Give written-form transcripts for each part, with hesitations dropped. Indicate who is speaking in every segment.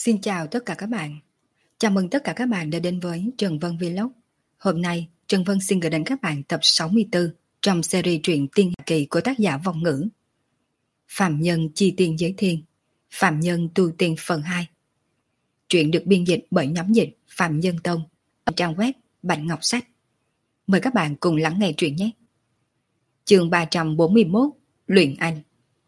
Speaker 1: Xin chào tất cả các bạn. Chào mừng tất cả các bạn đã đến với Trần Vân Vlog. Hôm nay, Trần Vân xin gửi đến các bạn tập 64 trong series truyện tiên hạ kỳ của tác giả Vong Ngữ. Phạm Nhân chi tiên giới thiên, Phạm Nhân tu tiên phần 2. Truyện được biên dịch bởi nhóm dịch Phạm Nhân Tông ở trang web Bạch Ngọc Sách. Mời các bạn cùng lắng nghe truyện nhé. Chương 341, Luyện Anh.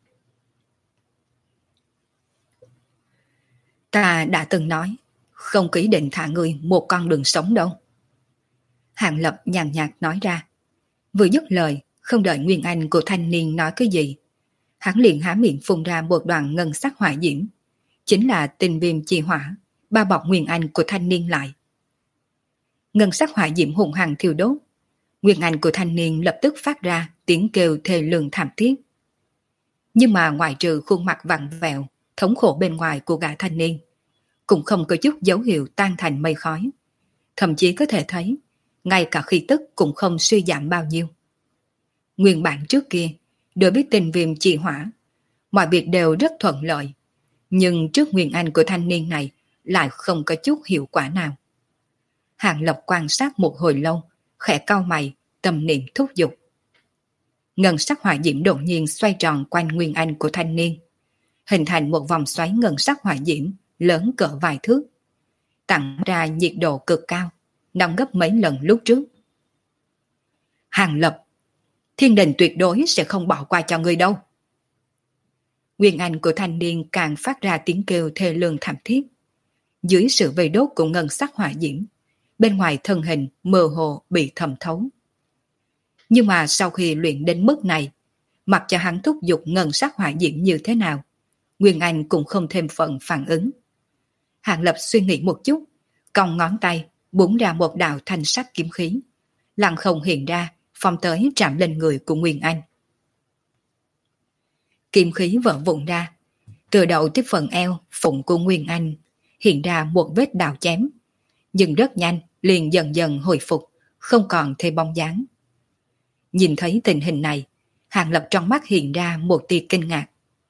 Speaker 1: Ta đã từng nói, không có ý định thả người một con đường sống đâu. Hàng Lập nhàn nhạt nói ra. Vừa dứt lời, không đợi Nguyên Anh của thanh niên nói cái gì, hắn liền há miệng phun ra một đoàn ngân sắc hỏa diễm, chính là tinh viêm chi hỏa, bao bọc Nguyên Anh của thanh niên lại. Ngân sắc hỏa diễm hùng hăng thiêu đốt, Nguyên Anh của thanh niên lập tức phát ra tiếng kêu thê lương thảm thiết. Nhưng mà ngoại trừ khuôn mặt vặn vẹo, thống khổ bên ngoài của gã thanh niên, cũng không có chút dấu hiệu tan thành mây khói. Thậm chí có thể thấy, ngay cả khí tức cũng không suy giảm bao nhiêu. Nguyên bản trước kia, đối với tình viêm chi hỏa, mọi việc đều rất thuận lợi. Nhưng trước Nguyên Anh của thanh niên này lại không có chút hiệu quả nào. Hàng Lập quan sát một hồi lâu, khẽ cau mày, tâm niệm thúc giục. Ngân sắc hỏa diễm đột nhiên xoay tròn quanh Nguyên Anh của thanh niên, hình thành một vòng xoáy ngân sắc hỏa diễm lớn cỡ vài thước, tặng ra nhiệt độ cực cao, nóng gấp mấy lần lúc trước. Hàng Lập, thiên đình tuyệt đối sẽ không bỏ qua cho người đâu. Nguyên Anh của thanh niên càng phát ra tiếng kêu thê lương thảm thiết. Dưới sự vây đốt của ngân sắc hỏa diễm, bên ngoài thân hình mơ hồ bị thẩm thấu. Nhưng mà sau khi luyện đến mức này, mặc cho hắn thúc giục ngân sắc hỏa diễm như thế nào, Nguyên Anh cũng không thêm phần phản ứng. Hàng Lập suy nghĩ một chút, cong ngón tay, búng ra một đạo thanh sắc kiếm khí, lặng không hiện ra, phong tới chạm lên người của Nguyên Anh. Kiếm khí vỡ vụn ra, từ đầu tiếp phần eo, phụng của Nguyên Anh, hiện ra một vết đào chém, nhưng rất nhanh, liền dần dần hồi phục, không còn thấy bóng dáng. Nhìn thấy tình hình này, Hàng Lập trong mắt hiện ra một tia kinh ngạc.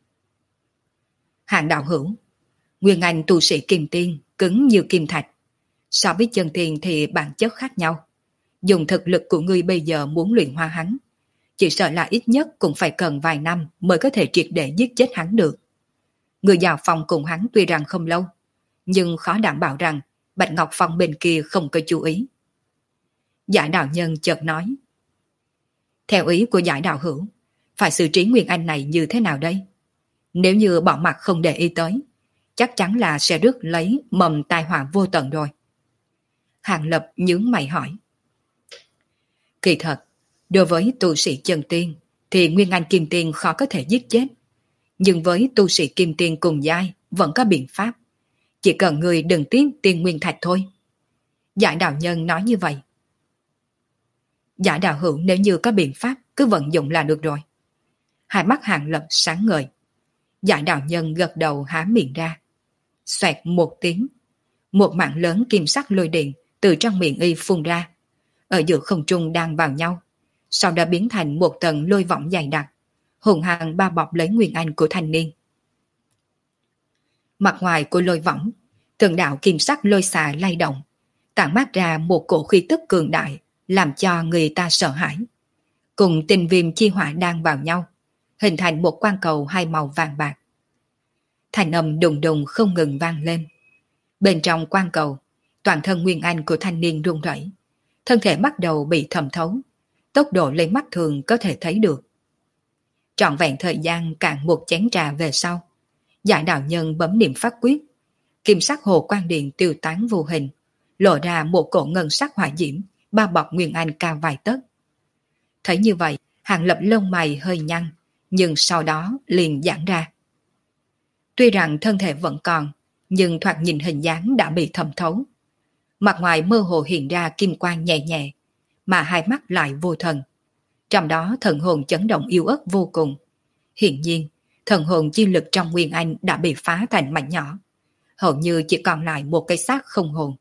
Speaker 1: Hàng đạo hữu, Nguyên Anh tu sĩ kim tiên, cứng như kim thạch. So với chân tiên thì bản chất khác nhau. Dùng thực lực của ngươi bây giờ muốn luyện hóa hắn, chỉ sợ là ít nhất cũng phải cần vài năm mới có thể triệt để giết chết hắn được. Người vào phòng cùng hắn tuy rằng không lâu, nhưng khó đảm bảo rằng Bạch Ngọc Phong bên kia không có chú ý. Giải đạo nhân chợt nói. Theo ý của giải đạo hữu, phải xử trí Nguyên Anh này như thế nào đây? Nếu như bỏ mặt không để ý tới, chắc chắn là sẽ rước lấy mầm tai họa vô tận rồi. Hàng Lập nhướng mày hỏi. Kỳ thật, đối với tu sĩ chân tiên thì Nguyên Anh kim tiên khó có thể giết chết. Nhưng với tu sĩ kim tiên cùng giai vẫn có biện pháp. Chỉ cần người đừng tiếc tiên nguyên thạch thôi. Giải đạo nhân nói như vậy. Giải đạo hữu nếu như có biện pháp cứ vận dụng là được rồi. Hai mắt Hàng Lập sáng ngời. Giải đạo nhân gật đầu há miệng ra. Xoẹt một tiếng, một mạng lớn kim sắc lôi điện từ trong miệng y phun ra, ở giữa không trung đang vào nhau, sau đó biến thành một tầng lôi võng dày đặc, hùng hăng bao bọc lấy Nguyên Anh của thanh niên. Mặt ngoài của lôi võng, từng đạo kim sắc lôi xà lay động, tản mát ra một cổ khí tức cường đại, làm cho người ta sợ hãi. Cùng tinh viêm chi hỏa đang vào nhau, hình thành một quang cầu hai màu vàng bạc. Thanh âm đùng đùng không ngừng vang lên. Bên trong quang cầu, toàn thân Nguyên Anh của thanh niên run rẩy, thân thể bắt đầu bị thẩm thấu, tốc độ lấy mắt thường có thể thấy được. Trọn vẹn thời gian cạn một chén trà về sau, giải đạo nhân bấm niệm pháp quyết, kim sắc hồ quang điện tiêu tán vô hình, lộ ra một cổ ngân sắc hỏa diễm bao bọc Nguyên Anh cao vài tấc. Thấy như vậy, Hàng Lập lông mày hơi nhăn, nhưng sau đó liền giãn ra. Tuy rằng thân thể vẫn còn, nhưng thoạt nhìn hình dáng đã bị thẩm thấu. Mặt ngoài mơ hồ hiện ra kim quang nhẹ nhẹ, mà hai mắt lại vô thần. Trong đó thần hồn chấn động yếu ớt vô cùng. Hiển nhiên, thần hồn chi lực trong Nguyên Anh đã bị phá thành mảnh nhỏ. Hầu như chỉ còn lại một cái xác không hồn.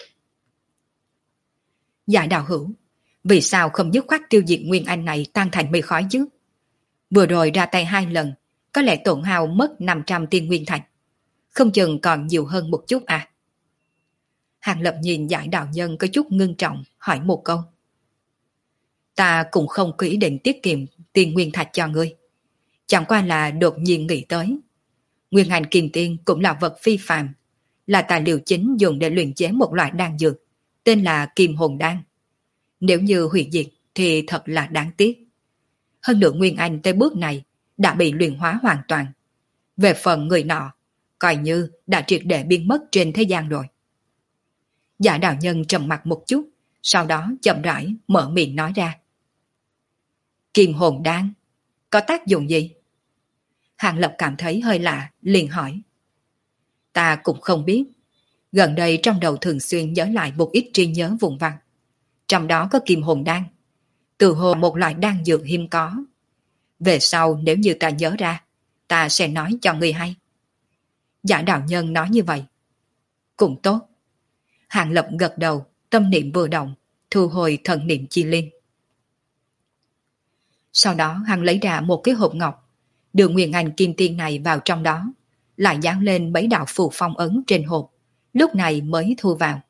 Speaker 1: Giải đạo hữu, vì sao không dứt khoát tiêu diệt Nguyên Anh này tan thành mây khói chứ? Vừa rồi ra tay 2 lần, có lẽ tổn hao mất 500 tiên nguyên thạch. không chừng còn nhiều hơn một chút à? Hàng Lập nhìn Giải đạo nhân có chút ngưng trọng, hỏi một câu. Ta cũng không có ý định tiết kiệm tiền nguyên thạch cho ngươi. Chẳng qua là đột nhiên nghĩ tới. Nguyên hành kim tiên cũng là vật phi phàm, là tài liệu chính dùng để luyện chế một loại đan dược, tên là kim hồn đan. Nếu như hủy diệt thì thật là đáng tiếc. Hơn nữa Nguyên Anh tới bước này đã bị luyện hóa hoàn toàn. Về phần người nọ, coi như đã triệt để biến mất trên thế gian rồi. Giả đạo nhân trầm mặt một chút, sau đó chậm rãi mở miệng nói ra. Kim hồn đan, có tác dụng gì? Hàng Lập cảm thấy hơi lạ, liền hỏi. Ta cũng không biết. Gần đây trong đầu thường xuyên nhớ lại một ít trí nhớ vùng vằng. Trong đó có kim hồn đan. Từ hồ một loại đan dược hiếm có. Về sau nếu như ta nhớ ra, ta sẽ nói cho người hay. Giả đạo nhân nói như vậy. Cũng tốt. Hàng Lập gật đầu, tâm niệm vừa động, thu hồi thần niệm chi linh. Sau đó hắn lấy ra một cái hộp ngọc, đưa nguyên anh kim tiên này vào trong đó, lại dán lên mấy đạo phù phong ấn trên hộp, lúc này mới thu vào.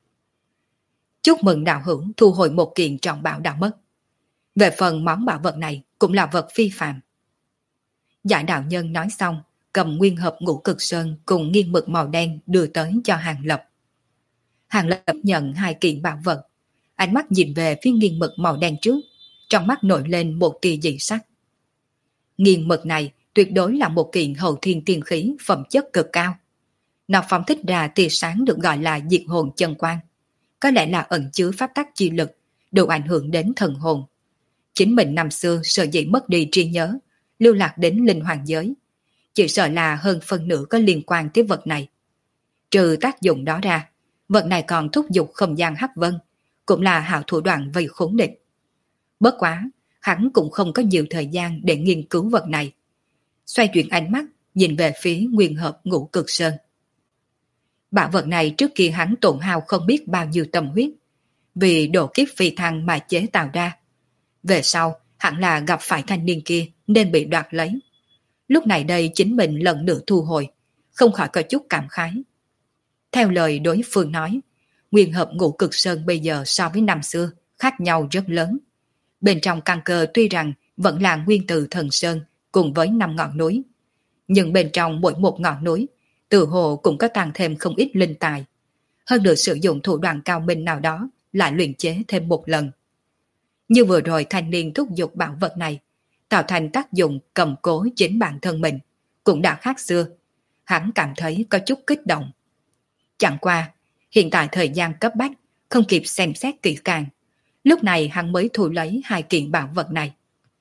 Speaker 1: Chúc mừng đạo hữu thu hồi một kiện trọng bảo đã mất. Về phần món bảo vật này cũng là vật phi phàm. Giải đạo nhân nói xong, cầm nguyên hộp ngũ cực sơn cùng nghiêng mực màu đen đưa tới cho Hàng Lập. Hàng Lập nhận hai kiện bảo vật, ánh mắt nhìn về phía nghiêng mực màu đen trước, trong mắt nổi lên một tia dị sắc. Nghiêng mực này tuyệt đối là một kiện hậu thiên tiên khí phẩm chất cực cao. Nó phóng thích ra tia sáng được gọi là diệt hồn chân quang, có lẽ là ẩn chứa pháp tắc chi lực, đủ ảnh hưởng đến thần hồn. Chính mình năm xưa sợ dĩ mất đi trí nhớ, lưu lạc đến linh hoàng giới, chỉ sợ là hơn phân nửa có liên quan tới vật này. Trừ tác dụng đó ra, vật này còn thúc giục không gian hắc vân, cũng là hảo thủ đoạn vây khốn địch. Bất quá, hắn cũng không có nhiều thời gian để nghiên cứu vật này. Xoay chuyển ánh mắt, nhìn về phía nguyên hợp ngũ cực sơn. Bảo vật này trước kia hắn tổn hao không biết bao nhiêu tâm huyết, vì độ kiếp phi thăng mà chế tạo ra. Về sau, hẳn là gặp phải thanh niên kia nên bị đoạt lấy. Lúc này đây chính mình lần nữa thu hồi, không khỏi có chút cảm khái. Theo lời đối phương nói, nguyên hợp ngũ cực sơn bây giờ so với năm xưa khác nhau rất lớn. Bên trong căn cơ tuy rằng vẫn là nguyên từ thần sơn cùng với 5 ngọn núi, nhưng bên trong mỗi một ngọn núi tự hồ cũng có tăng thêm không ít linh tài. Hơn được sử dụng thủ đoạn cao minh nào đó lại luyện chế thêm một lần. Như vừa rồi thanh niên thúc giục bảo vật này, tạo thành tác dụng cầm cố chính bản thân mình, cũng đã khác xưa. Hắn cảm thấy có chút kích động. Chẳng qua, hiện tại thời gian cấp bách, không kịp xem xét kỹ càng. Lúc này hắn mới thu lấy hai kiện bảo vật này.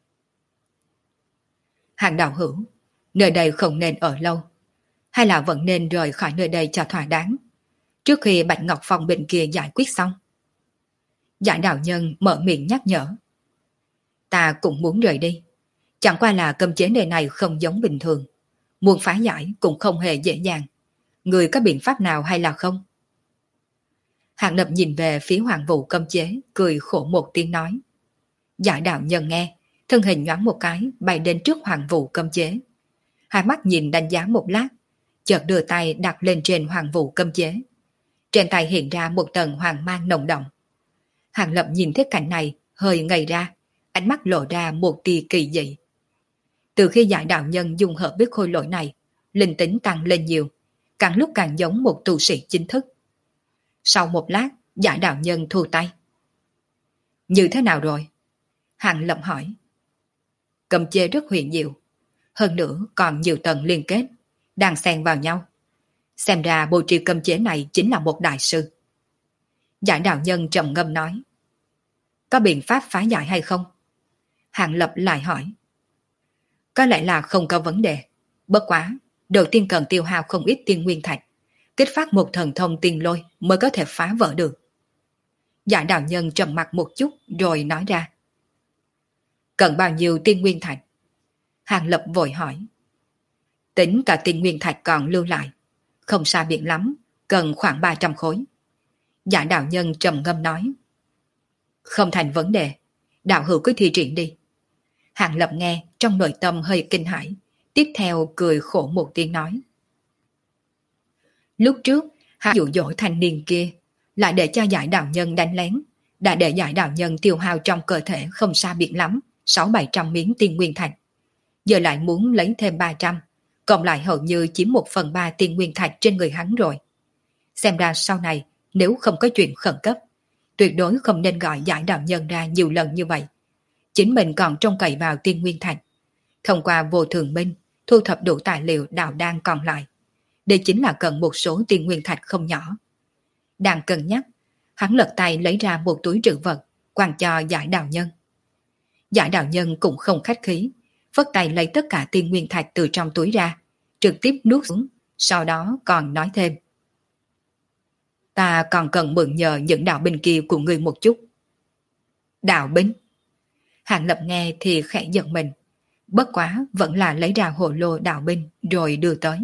Speaker 1: Hàng đạo hữu, nơi đây không nên ở lâu, hay là vẫn nên rời khỏi nơi đây cho thỏa đáng, trước khi Bạch Ngọc Phong bên kia giải quyết xong. Giải đạo nhân mở miệng nhắc nhở. Ta cũng muốn rời đi, chẳng qua là cấm chế nơi này không giống bình thường, muốn phá giải cũng không hề dễ dàng. Người có biện pháp nào hay là không? Hàng Lập nhìn về phía Hoàng Vũ cấm chế, cười khổ một tiếng nói. Giải đạo nhân nghe, thân hình nhoáng một cái, bay đến trước Hoàng Vũ cấm chế. Hai mắt nhìn đánh giá một lát, chợt đưa tay đặt lên trên Hoàng Vũ cấm chế. Trên tay hiện ra một tầng hoàng mang nồng đậm. Hàng Lập nhìn thấy cảnh này, hơi ngây ra, ánh mắt lộ ra một tia kỳ dị. Từ khi giải đạo nhân dung hợp với khôi lỗi này, linh tính tăng lên nhiều, càng lúc càng giống một tu sĩ chính thức. Sau một lát, giải đạo nhân thu tay. Như thế nào rồi? Hàng Lập hỏi. Cấm chế rất huyền diệu, hơn nữa còn nhiều tầng liên kết, đang xen vào nhau. Xem ra bố trí cấm chế này chính là một đại sư. Giải đạo nhân trầm ngâm nói. Có biện pháp phá giải hay không? Hàng Lập lại hỏi. Có lẽ là không có vấn đề. Bất quá, đầu tiên cần tiêu hao không ít tiên nguyên thạch, kích phát một thần thông tiên lôi mới có thể phá vỡ được. Giải đạo nhân trầm mặt một chút rồi nói ra. Cần bao nhiêu tiên nguyên thạch? Hàng Lập vội hỏi. Tính cả tiên nguyên thạch còn lưu lại, không xa biệt lắm, cần khoảng 300 khối. Giải đạo nhân trầm ngâm nói. Không thành vấn đề, đạo hữu cứ thi triển đi. Hàng Lập nghe trong nội tâm hơi kinh hãi, tiếp theo cười khổ một tiếng nói. Lúc trước, hắn dụ dỗ thanh niên kia, lại để cho giải đạo nhân đánh lén, đã để giải đạo nhân tiêu hao trong cơ thể không xa biệt lắm, 600-700 miếng tiên nguyên thạch. Giờ lại muốn lấy thêm 300, cộng lại hầu như chiếm 1/3 tiên nguyên thạch trên người hắn rồi. Xem ra sau này, nếu không có chuyện khẩn cấp, tuyệt đối không nên gọi giải đạo nhân ra nhiều lần như vậy. Chính mình còn trông cậy vào tiên nguyên thạch. Thông qua vô thường minh, thu thập đủ tài liệu đạo đan còn lại. Đây chính là cần một số tiên nguyên thạch không nhỏ. Đang cân nhắc, hắn lật tay lấy ra một túi trữ vật, quăng cho giải đạo nhân. Giải đạo nhân cũng không khách khí, phất tay lấy tất cả tiên nguyên thạch từ trong túi ra, trực tiếp nuốt xuống, sau đó còn nói thêm. Ta còn cần mượn nhờ những đạo binh kia của ngươi một chút. Đạo binh? Hàng Lập nghe thì khẽ giận mình, bất quá vẫn là lấy ra hồ lô đạo binh rồi đưa tới.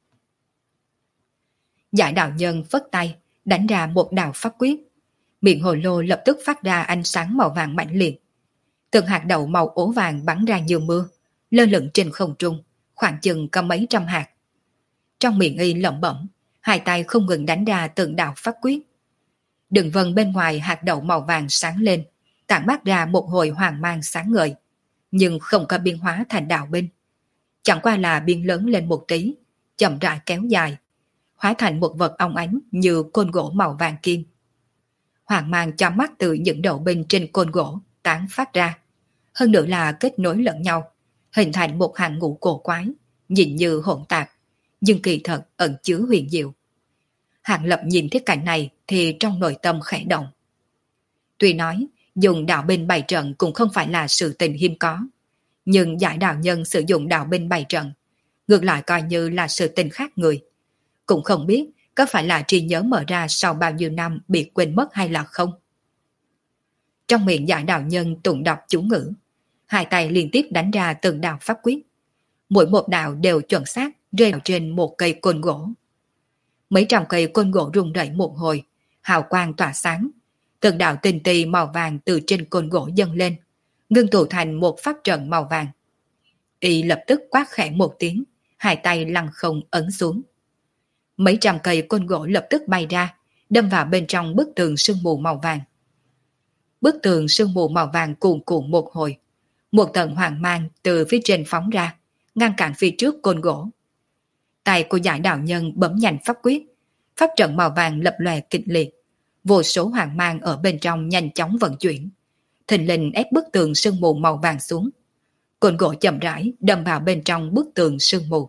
Speaker 1: Giải đạo nhân phất tay, đánh ra một đạo pháp quyết. Miệng hồ lô lập tức phát ra ánh sáng màu vàng mãnh liệt. Từng hạt đậu màu ố vàng bắn ra như mưa, lơ lửng trên không trung, khoảng chừng có mấy trăm hạt. Trong miệng y lẩm bẩm, hai tay không ngừng đánh ra từng đạo pháp quyết. Đường vân bên ngoài hạt đậu màu vàng sáng lên, tản mát ra một hồi hoàng mang sáng ngời, nhưng không có biến hóa thành đạo binh. Chẳng qua là biến lớn lên một tí, chậm rãi kéo dài, hóa thành một vật óng ánh như côn gỗ màu vàng kim. Hoàng mang cho mắt từ những đậu binh trên côn gỗ tán phát ra, hơn nữa là kết nối lẫn nhau, hình thành một hàng ngũ cổ quái, nhìn như hỗn tạp, nhưng kỳ thật ẩn chứa huyền diệu. Hàng Lập nhìn thấy cảnh này thì trong nội tâm khẽ động. Tuy nói dùng đạo binh bày trận cũng không phải là sự tình hiếm có, nhưng giải đạo nhân sử dụng đạo binh bày trận ngược lại coi như là sự tình khác người. Cũng không biết có phải là trí nhớ mở ra sau bao nhiêu năm bị quên mất hay là không. Trong miệng giải đạo nhân tụng đọc chú ngữ, hai tay liên tiếp đánh ra từng đạo pháp quyết. Mỗi một đạo đều chuẩn xác rơi vào trên một cây côn gỗ. Mấy trăm cây côn gỗ rung rẩy một hồi, hào quang tỏa sáng. Từng đạo tinh tì màu vàng từ trên côn gỗ dâng lên, ngưng tụ thành một pháp trận màu vàng. Y lập tức quát khẽ một tiếng, hai tay lăng không ấn xuống. Mấy trăm cây côn gỗ lập tức bay ra, đâm vào bên trong bức tường sương mù màu vàng. Bức tường sương mù màu vàng cuồn cuộn một hồi, một tầng hoàng mang từ phía trên phóng ra, ngăn cản phía trước côn gỗ. Tay của giải đạo nhân bấm nhanh pháp quyết, pháp trận màu vàng lập lòe kịch liệt, vô số hoàng mang ở bên trong nhanh chóng vận chuyển, thình lình ép bức tường sương mù màu vàng xuống. Côn gỗ chậm rãi đâm vào bên trong bức tường sương mù.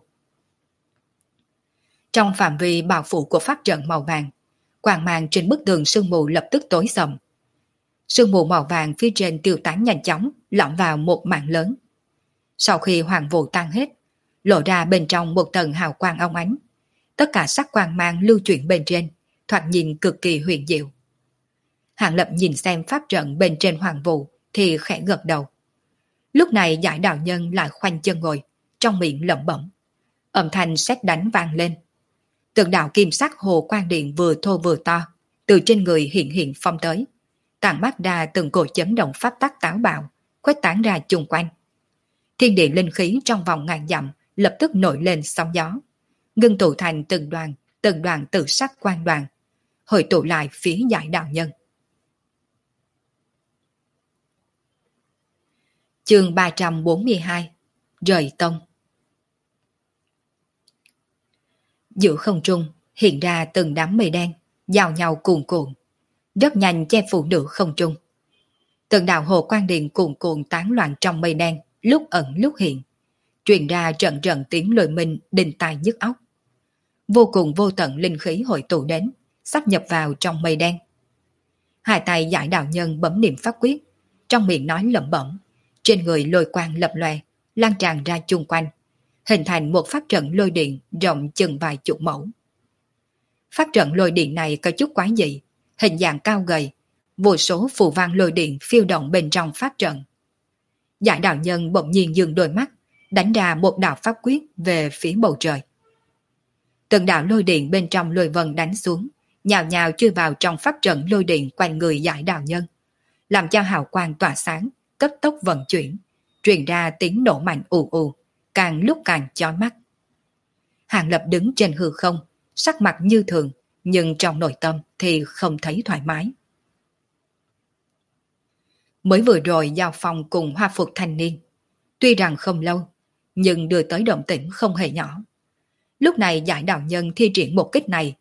Speaker 1: Trong phạm vi bao phủ của pháp trận màu vàng, quang mang trên bức tường sương mù lập tức tối sầm. Sương mù màu vàng phía trên tiêu tán nhanh chóng, lõm vào một mảng lớn. Sau khi hoàng vụ tan hết, lộ ra bên trong một tầng hào quang óng ánh. Tất cả sắc quang mang lưu chuyển bên trên, thoạt nhìn cực kỳ huyền diệu. Hàng Lập nhìn xem pháp trận bên trên hoàng vụ thì khẽ gật đầu. Lúc này giải đạo nhân lại khoanh chân ngồi, trong miệng lẩm bẩm. Âm thanh sét đánh vang lên. Từng đạo kim sắc hồ quang điện vừa thô vừa to, từ trên người hiện phong tới, tản mát ra từng cổ chấn động pháp tắc táo bạo, khuếch tán ra chung quanh. Thiên địa linh khí trong vòng ngàn dặm lập tức nổi lên sóng gió, ngưng tụ thành từng đoàn tự sắc quang đoàn, hội tụ lại phía giải đạo nhân. Chương 342 Rời tông. Giữa không trung hiện ra từng đám mây đen, giao nhau cuồn cuộn, rất nhanh che phủ nửa không trung. Từng đạo hồ quang điện cuồn cuộn tán loạn trong mây đen, lúc ẩn lúc hiện, truyền ra trận trận tiếng lôi minh đinh tai nhức óc. Vô cùng vô tận linh khí hội tụ đến, sắp nhập vào trong mây đen. Hai tay giải đạo nhân bấm niệm pháp quyết, trong miệng nói lẩm bẩm, trên người lôi quang lập lòe, lan tràn ra chung quanh, hình thành một pháp trận lôi điện rộng chừng vài chục mẫu. Pháp trận lôi điện này có chút quái dị, hình dạng cao gầy, vô số phù văn lôi điện phiêu động bên trong pháp trận. Giải đạo nhân bỗng nhiên dừng đôi mắt, đánh ra một đạo pháp quyết về phía bầu trời. Từng đạo lôi điện bên trong lôi vân đánh xuống, nhào nhào chui vào trong pháp trận lôi điện quanh người giải đạo nhân, làm cho hào quang tỏa sáng, cấp tốc vận chuyển, truyền ra tiếng nổ mạnh ù ù, càng lúc càng chói mắt. Hàng Lập đứng trên hư không, sắc mặt như thường, nhưng trong nội tâm thì không thấy thoải mái. Mới vừa rồi giao phong cùng hoa phục thanh niên, tuy rằng không lâu, nhưng đưa tới động tĩnh không hề nhỏ. Lúc này giải đạo nhân thi triển một kích này,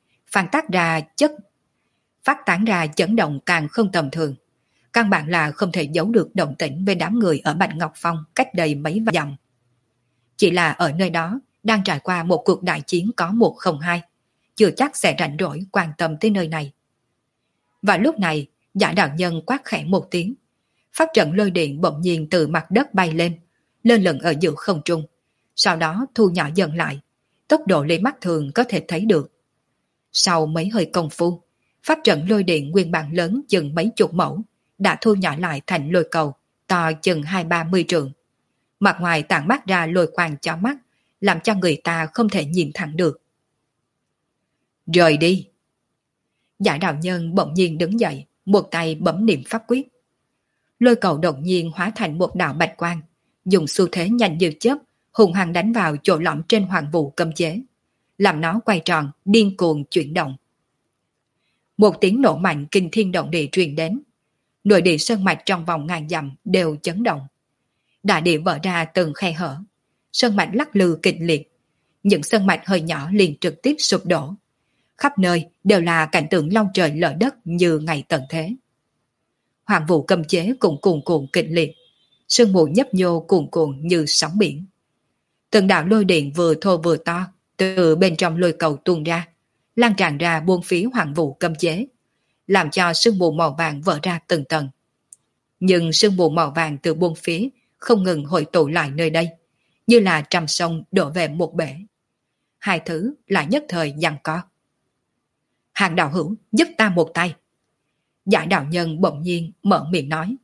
Speaker 1: phát tán ra chấn động càng không tầm thường. Căn bản là không thể giấu được động tĩnh với đám người ở Bạch Ngọc Phong cách đây mấy vạn dặm. Chỉ là ở nơi đó đang trải qua một cuộc đại chiến có 102, chưa chắc sẽ rảnh rỗi quan tâm tới nơi này. Và lúc này, giải đạo nhân quát khẽ một tiếng, pháp trận lôi điện bỗng nhiên từ mặt đất bay lên, lơ lửng ở giữa không trung, sau đó thu nhỏ dần lại, tốc độ lấy mắt thường có thể thấy được. Sau mấy hơi công phu, pháp trận lôi điện nguyên bản lớn chừng mấy chục mẫu, đã thu nhỏ lại thành lôi cầu, to chừng 20-30 trượng. Mặt ngoài tản mát ra lôi quang chói mắt, làm cho người ta không thể nhìn thẳng được. Rời đi! Giải đạo nhân bỗng nhiên đứng dậy, một tay bấm niệm pháp quyết. Lôi cầu đột nhiên hóa thành một đạo bạch quang, dùng xu thế nhanh như chớp, hùng hăng đánh vào chỗ lõm trên hoàng vũ cấm chế, làm nó quay tròn, điên cuồng chuyển động. Một tiếng nổ mạnh kinh thiên động địa truyền đến, nội địa sơn mạch trong vòng ngàn dặm đều chấn động. Đại địa vỡ ra từng khe hở, sơn mạch lắc lư kịch liệt, những sơn mạch hơi nhỏ liền trực tiếp sụp đổ. Khắp nơi đều là cảnh tượng long trời lở đất như ngày tận thế. Hoàng vũ cấm chế cũng cuồn cuộn kịch liệt, sương mù nhấp nhô cuồn cuộn như sóng biển. Từng đạo lôi điện vừa thô vừa to từ bên trong lôi cầu tuôn ra, lan tràn ra buôn phía hoàng vũ cấm chế, làm cho sương mù màu vàng vỡ ra từng tầng. Nhưng sương mù màu vàng từ buôn phía không ngừng hội tụ lại nơi đây, như là trăm sông đổ về một bể. Hai thứ lại nhất thời giằng co. Hàng đạo hữu giúp ta một tay. Giải đạo nhân bỗng nhiên mở miệng nói.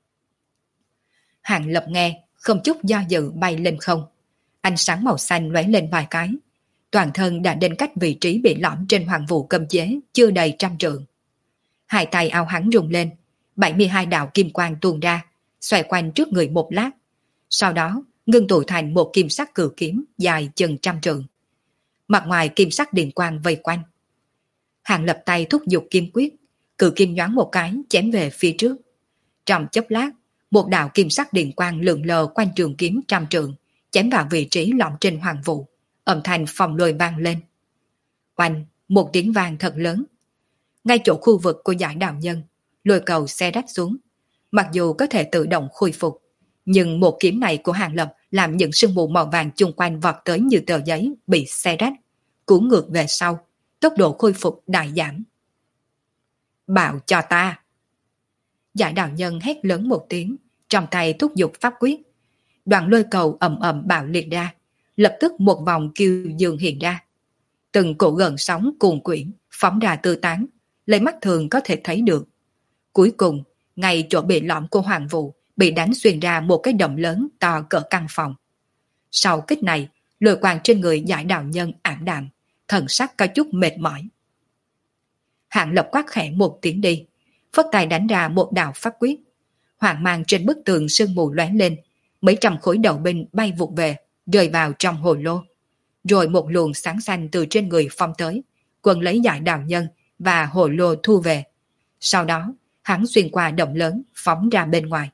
Speaker 1: Hàng Lập nghe, không chút do dự bay lên không. Ánh sáng màu xanh lóe lên vài cái. Toàn thân đã đến cách vị trí bị lõm trên hoàng vũ cấm chế chưa đầy 100 trượng. Hai tay áo hắn rung lên, 72 đạo kim quang tuôn ra, xoay quanh trước người một lát. Sau đó, ngưng tụ thành một kim sắc cự kiếm dài chừng 100 trượng. Mặt ngoài kim sắc điện quang vây quanh. Hàng Lập tay thúc giục kim quyết, cự kim nhoáng một cái chém về phía trước. Trong chốc lát, một đạo kim sắc điện quang lượn lờ quanh trường kiếm 100 trượng, chém vào vị trí lõm trên hoàng vũ, âm thanh phòng lôi vang lên. Oanh, một tiếng vang thật lớn. Ngay chỗ khu vực của giải đạo nhân, lôi cầu xe rách xuống. Mặc dù có thể tự động khôi phục, nhưng một kiếm này của Hàng Lập làm những sương mù màu vàng chung quanh vọt tới như tờ giấy bị xe rách, cuốn ngược về sau, tốc độ khôi phục đại giảm. Bảo cho ta! Giải đạo nhân hét lớn một tiếng, trong tay thúc giục pháp quyết. Đoạn lôi cầu ầm ầm bạo liệt ra, lập tức một vòng kiêu dương hiện ra. Từng cổ gần sóng cuồn quyển, phóng ra tư tán, lấy mắt thường có thể thấy được. Cuối cùng, ngay chỗ bị lõm của hoàng vũ bị đánh xuyên ra một cái động lớn to cỡ căn phòng. Sau kích này, lôi quang trên người giải đạo nhân ảm đạm, thần sắc có chút mệt mỏi. Hạng Lập quát khẽ một tiếng đi, phất tay đánh ra một đạo pháp quyết. Hoàng mang trên bức tường sương mù lóe lên, mấy trăm khối đầu binh bay vụt về, rơi vào trong hồ lô. Rồi một luồng sáng xanh từ trên người phong tới, quần lấy giải đạo nhân và hồ lô thu về. Sau đó, hắn xuyên qua động lớn, phóng ra bên ngoài.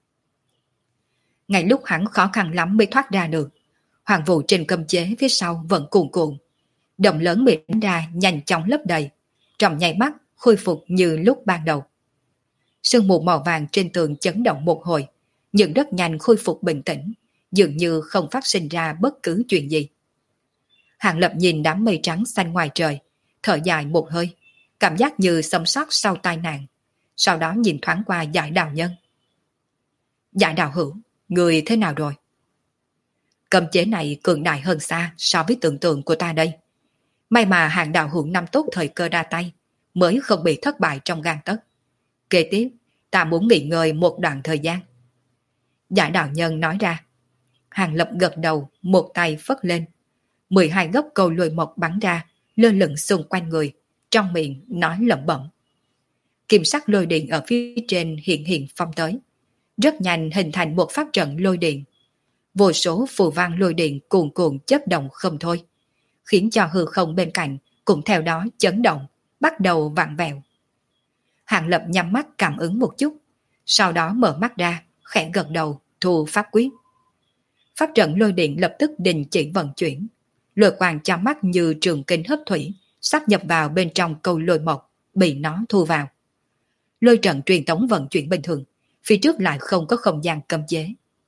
Speaker 1: Ngay lúc hắn khó khăn lắm mới thoát ra được, hoàng vũ trên cấm chế phía sau vẫn cuồn cuộn. Động lớn bị đánh ra nhanh chóng lấp đầy, trong nháy mắt khôi phục như lúc ban đầu. Sương mù màu vàng trên tường chấn động một hồi, nhưng rất nhanh khôi phục bình tĩnh, dường như không phát sinh ra bất cứ chuyện gì. Hàng Lập nhìn đám mây trắng xanh ngoài trời, thở dài một hơi, cảm giác như sống sót sau tai nạn, sau đó nhìn thoáng qua giải đạo nhân. Giải đạo hữu, người thế nào rồi? Cấm chế này cường đại hơn xa so với tưởng tượng của ta đây. May mà Hàng đạo hữu nắm tốt thời cơ ra tay, mới không bị thất bại trong gang tấc. Kế tiếp, ta muốn nghỉ ngơi một đoạn thời gian. Giải đạo nhân nói ra. Hàng Lập gật đầu, một tay phất lên. 12 gốc cầu lôi mộc bắn ra, lơ lửng xung quanh người, trong miệng nói lẩm bẩm. Kim sắc lôi điện ở phía trên hiện hiện phong tới. Rất nhanh hình thành một pháp trận lôi điện. Vô số phù văn lôi điện cuồn cuộn chớp động không thôi, khiến cho hư không bên cạnh cũng theo đó chấn động, bắt đầu vặn vẹo. Hàng Lập nhắm mắt cảm ứng một chút, sau đó mở mắt ra, khẽ gật đầu, thu pháp quyết. Pháp trận lôi điện lập tức đình chỉ vận chuyển. Lôi quang chói mắt như trường kinh hấp thủy, sắp nhập vào bên trong câu lôi mộc, bị nó thu vào. Lôi trận truyền tống vận chuyển bình thường, phía trước lại không có không gian cấm chế.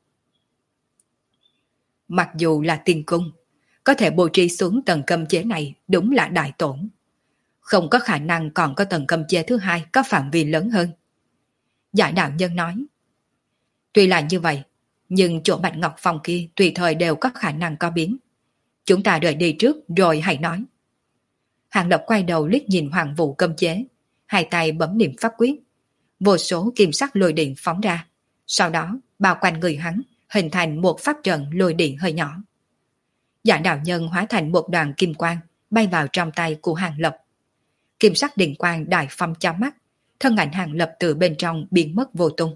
Speaker 1: Mặc dù là tiên cung, có thể bố trí xuống tầng cấm chế này đúng là đại tổn. Không có khả năng còn có tầng cấm chế thứ hai có phạm vi lớn hơn. Giải đạo nhân nói, tuy là như vậy, nhưng chỗ Bạch Ngọc Phong kia tùy thời đều có khả năng có biến. Chúng ta đợi đi trước rồi hãy nói. Hàng Lập quay đầu liếc nhìn hoàng vụ cấm chế, hai tay bấm niệm pháp quyết. Vô số kim sắc lôi điện phóng ra, sau đó bao quanh người hắn hình thành một pháp trận lôi điện hơi nhỏ. Giả đạo nhân hóa thành một đoàn kim quang bay vào trong tay của Hàng Lập. Kim sắc điện quang đại phong chói mắt, thân ảnh Hàng Lập từ bên trong biến mất vô tung.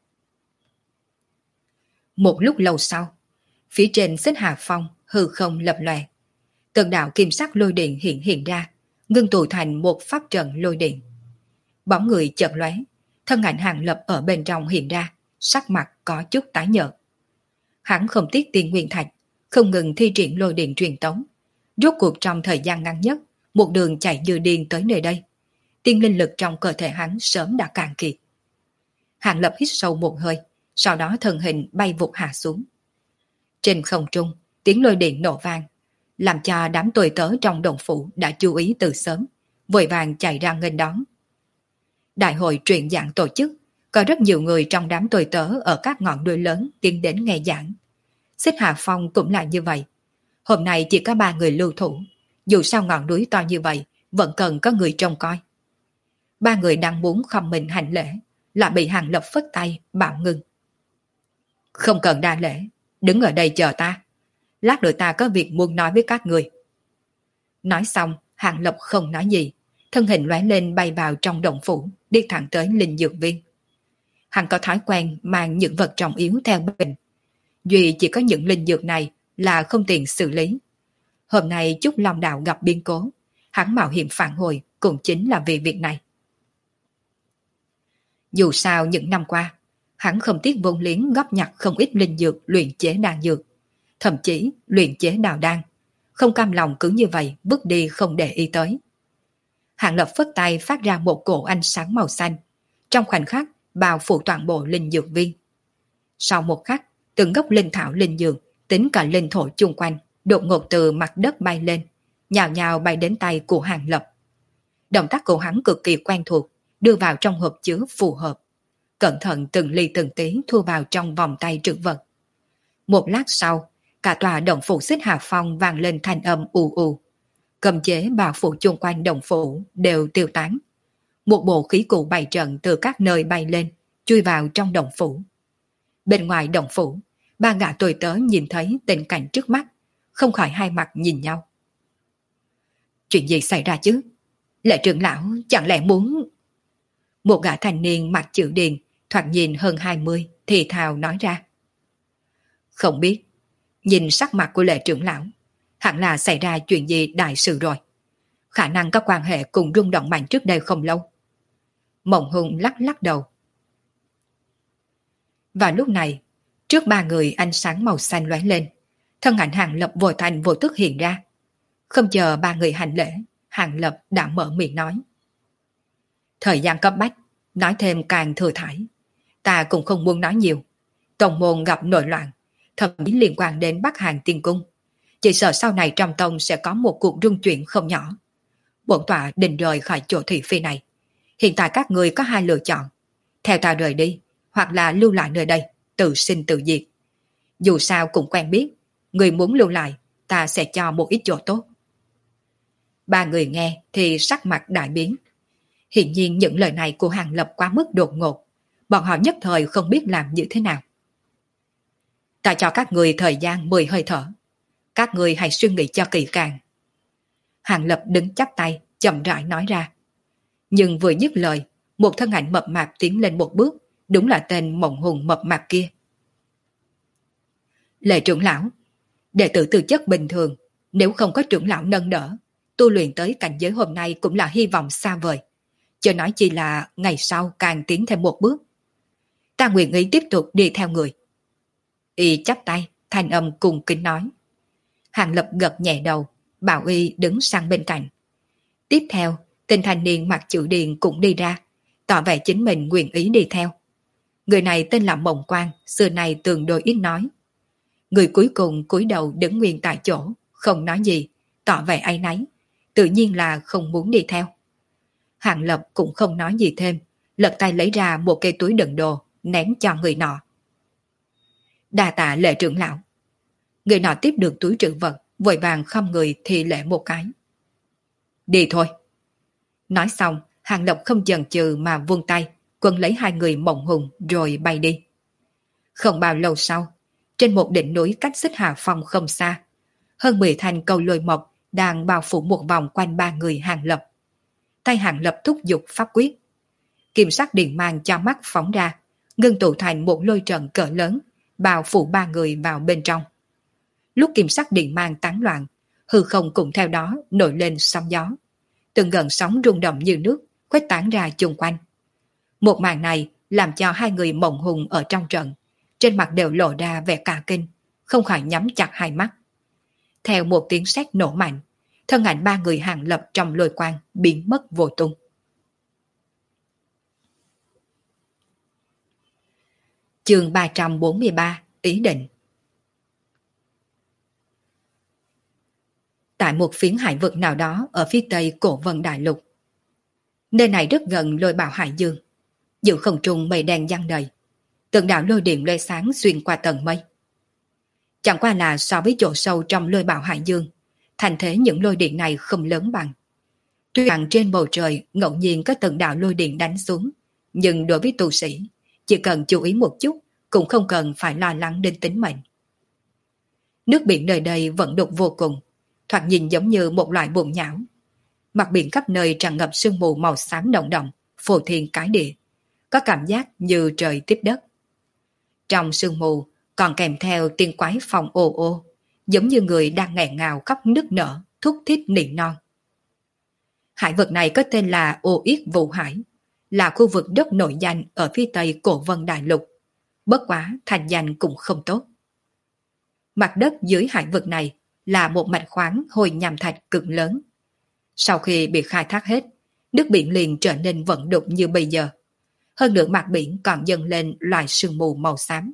Speaker 1: Một lúc lâu sau, phía trên xích Hà Phong hư không lập lòe, từng đạo kim sắc lôi điện hiện ra, ngưng tụ thành một pháp trận lôi điện. Bóng người chợt lóe, thân ảnh Hàng Lập ở bên trong hiện ra, sắc mặt có chút tái nhợt. Hắn không tiếc tiền nguyên thạch, không ngừng thi triển lôi điện truyền tống. Rốt cuộc trong thời gian ngắn nhất, một đường chạy như điên tới nơi đây. Tiên linh lực trong cơ thể hắn sớm đã cạn kiệt. Hàng Lập hít sâu một hơi, sau đó thân hình bay vụt hạ xuống. Trên không trung, tiếng lôi điện nổ vang, làm cho đám tôi tớ trong đồng phủ đã chú ý từ sớm, vội vàng chạy ra nghênh đón. Đại hội truyện giảng tổ chức, có rất nhiều người trong đám tôi tớ ở các ngọn núi lớn tiến đến nghe giảng. Xích Hà Phong cũng là như vậy. Hôm nay chỉ có 3 người lưu thủ, dù sao ngọn núi to như vậy, vẫn cần có người trông coi. 3 người đang muốn không mình hành lễ, lại bị Hàng Lập phất tay, bảo ngưng. Không cần đa lễ, đứng ở đây chờ ta. Lát nữa ta có việc muốn nói với các người. Nói xong, Hàng Lập không nói gì, thân hình lóe lên bay vào trong động phủ, đi thẳng tới linh dược viên. Hắn có thói quen mang những vật trọng yếu theo mình. Duy chỉ có những linh dược này là không tiện xử lý. Hôm nay Trúc Long Đạo gặp biến cố, hắn mạo hiểm phản hồi cũng chính là vì việc này. Dù sao những năm qua, hắn không tiếc vốn liếng góp nhặt không ít linh dược luyện chế đan dược, thậm chí luyện chế đào đan, không cam lòng cứ như vậy vứt đi không để ý tới. Hàng Lập phất tay phát ra một cổ ánh sáng màu xanh, trong khoảnh khắc bao phủ toàn bộ linh dược viên. Sau một khắc, từng gốc linh thảo linh dược, tính cả linh thổ chung quanh, đột ngột từ mặt đất bay lên, nhào nhào bay đến tay của Hàng Lập. Động tác của hắn cực kỳ quen thuộc, đưa vào trong hộp chứa phù hợp. Cẩn thận từng ly từng tí thu vào trong vòng tay trữ vật. Một lát sau, cả tòa động phủ Xích Hà Phong vang lên thanh âm ù ù. Cầm chế bao phủ chung quanh động phủ đều tiêu tán. Một bộ khí cụ bày trận từ các nơi bay lên, chui vào trong động phủ. Bên ngoài động phủ, 3 gã tôi tớ nhìn thấy tình cảnh trước mắt, không khỏi hai mặt nhìn nhau. Chuyện gì xảy ra chứ? Lệ trưởng lão chẳng lẽ muốn... Một gã thanh niên mặt chữ điền, thoạt nhìn hơn 20, thì thào nói ra. Không biết, nhìn sắc mặt của Lệ trưởng lão, hẳn là xảy ra chuyện gì đại sự rồi. Khả năng có quan hệ cùng rung động mạnh trước đây không lâu. Mộng Hùng lắc lắc đầu. Và lúc này, trước 3 người ánh sáng màu xanh lóe lên, thân ảnh Hàng Lập vội thành vô tức hiện ra. Không chờ 3 người hành lễ, Hàng Lập đã mở miệng nói. Thời gian cấp bách, nói thêm càng thừa thải. Ta cũng không muốn nói nhiều. Tông môn gặp nội loạn, thậm chí liên quan đến Bắc Hàn Tiên Cung. Chỉ sợ sau này trong tông sẽ có một cuộc rung chuyển không nhỏ. Bổn tọa định rời khỏi chỗ thị phi này. Hiện tại các người có 2 lựa chọn. Theo ta rời đi, hoặc là lưu lại nơi đây, tự sinh tự diệt. Dù sao cũng quen biết, người muốn lưu lại, ta sẽ cho một ít chỗ tốt. 3 người nghe thì sắc mặt đại biến. Hiện nhiên những lời này của Hàng Lập quá mức đột ngột, bọn họ nhất thời không biết làm như thế nào. Ta cho các người thời gian 10 hơi thở. Các người hãy suy nghĩ cho kỹ càng. Hàng Lập đứng chắp tay, chậm rãi nói ra. Nhưng vừa dứt lời, một thân ảnh mập mạp tiến lên một bước, đúng là tên Mộng Hùng mập mạp kia. Lệ trưởng lão, đệ tử tư chất bình thường, nếu không có trưởng lão nâng đỡ, tu luyện tới cảnh giới hôm nay cũng là hy vọng xa vời. Chớ nói chỉ là ngày sau càng tiến thêm một bước. Ta nguyện ý tiếp tục đi theo người. Y chắp tay, thanh âm cùng kính nói. Hàng Lập gật nhẹ đầu, bảo Y đứng sang bên cạnh. Tiếp theo, tên thanh niên mặc chữ điền cũng đi ra, tỏ vẻ chính mình nguyện ý đi theo. Người này tên là Mộng Quang, xưa nay tương đối ít nói. Người cuối cùng cúi đầu đứng nguyên tại chỗ, không nói gì, tỏ vẻ áy náy, tự nhiên là không muốn đi theo. Hàng Lập cũng không nói gì thêm, lật tay lấy ra một cây túi đựng đồ, ném cho người nọ. Đa tạ Lệ trưởng lão. Người nọ tiếp được túi trữ vật, vội vàng khom người thì lễ một cái. Đi thôi. Nói xong, Hàng Lập không chần chừ mà vươn tay, quấn lấy hai người Mộng Hùng rồi bay đi. Không bao lâu sau, trên một đỉnh núi cách Xích Hà Phong không xa, hơn 10 thanh cầu lôi mộc đang bao phủ một vòng quanh ba người Hàng Lập. Tay Hàng Lập thúc giục pháp quyết. Kim sắc điện mang cho mắt phóng ra, ngưng tụ thành một lôi trận cỡ lớn, bao phủ ba người vào bên trong. Lúc kim sắc điện mang tán loạn, hư không cũng theo đó nổi lên sóng gió. Từng gần sóng rung động như nước, khuếch tán ra chung quanh. Một màn này làm cho hai người Mộng Hùng ở trong trận, trên mặt đều lộ ra vẻ cả kinh, không khỏi nhắm chặt hai mắt. Theo một tiếng sét nổ mạnh, thân ảnh ba người Hàng Lập trong lôi quang biến mất vô tung. Chương 343, ý định. Tại một phiến hải vực nào đó ở phía tây Cổ Vân Đại Lục. Nơi này rất gần lôi bào hải dương, giữa không trung mây đen giăng đầy, từng đạo lôi điện lóe sáng xuyên qua tầng mây. Chẳng qua là so với chỗ sâu trong lôi bào hải dương, thành thế những lôi điện này không lớn bằng. Tuy rằng trên bầu trời ngẫu nhiên có từng đạo lôi điện đánh xuống, nhưng đối với tu sĩ, chỉ cần chú ý một chút cũng không cần phải lo lắng đến tính mệnh. Nước biển nơi đây vẫn đục vô cùng, thoạt nhìn giống như một loại bùn nhão. Mặt biển khắp nơi tràn ngập sương mù màu xám nồng đậm, phô thiên cái địa, có cảm giác như trời tiếp đất. Trong sương mù còn kèm theo tiếng quái phòng ồ ô, giống như người đang nghẹn ngào khóc nức nở, thút thít nỉ non. Hải vực này có tên là Ô Yết Vụ Hải, là khu vực rất nổi danh ở phía tây Cổ Vân Đại Lục. Bất quá thành danh cũng không tốt. Mặt đất dưới hải vực này là một mạch khoáng hồi nham thạch cực lớn. Sau khi bị khai thác hết, nước biển liền trở nên vận đục như bây giờ. Hơn nữa mặt biển còn dâng lên loại sương mù màu xám.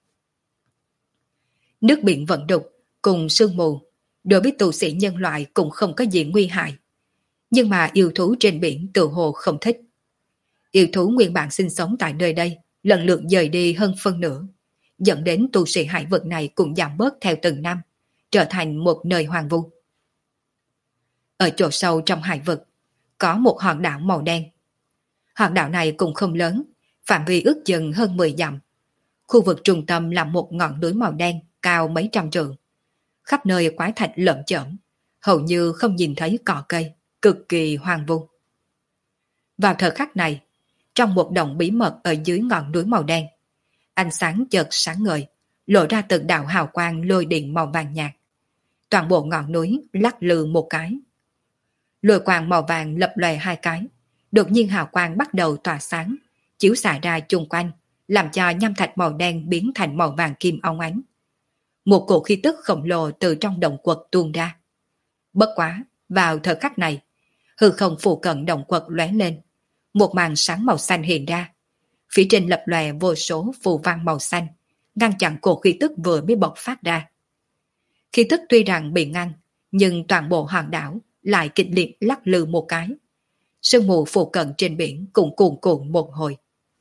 Speaker 1: Nước biển vận đục cùng sương mù, đối với tu sĩ nhân loại cũng không có gì nguy hại. Nhưng mà yêu thú trên biển tự hồ không thích. Yêu thú nguyên bản sinh sống tại nơi đây lần lượt dời đi hơn phân nửa, dẫn đến tu sĩ hải vực này cũng giảm bớt theo từng năm, trở thành một nơi hoang vu. Ở chỗ sâu trong hải vực, có một hòn đảo màu đen. Hòn đảo này cũng không lớn, phạm vi ước chừng hơn 10 dặm. Khu vực trung tâm là một ngọn núi màu đen cao mấy trăm trượng. Khắp nơi quái thạch lởm chởm, hầu như không nhìn thấy cỏ cây, cực kỳ hoang vu. Vào thời khắc này, trong một động bí mật ở dưới ngọn núi màu đen, ánh sáng chợt sáng ngời, lộ ra từng đạo hào quang lôi điện màu vàng nhạt. Toàn bộ ngọn núi lắc lư một cái. Lôi quang màu vàng lập lòe hai cái, đột nhiên hào quang bắt đầu tỏa sáng, chiếu xạ ra chung quanh, làm cho nham thạch màu đen biến thành màu vàng kim óng ánh. Một cổ khí tức khổng lồ từ trong động quật tuôn ra. Bất quá, vào thời khắc này, hư không phụ cận động quật lóe lên, một màn sáng màu xanh hiện ra. Phía trên lập lòe vô số phù văn màu xanh, ngăn chặn cổ khí tức vừa mới bộc phát ra. Khí tức tuy rằng bị ngăn, nhưng toàn bộ hòn đảo lại kịch liệt lắc lư một cái. Sương mù phụ cận trên biển cũng cuồn cuộn một hồi.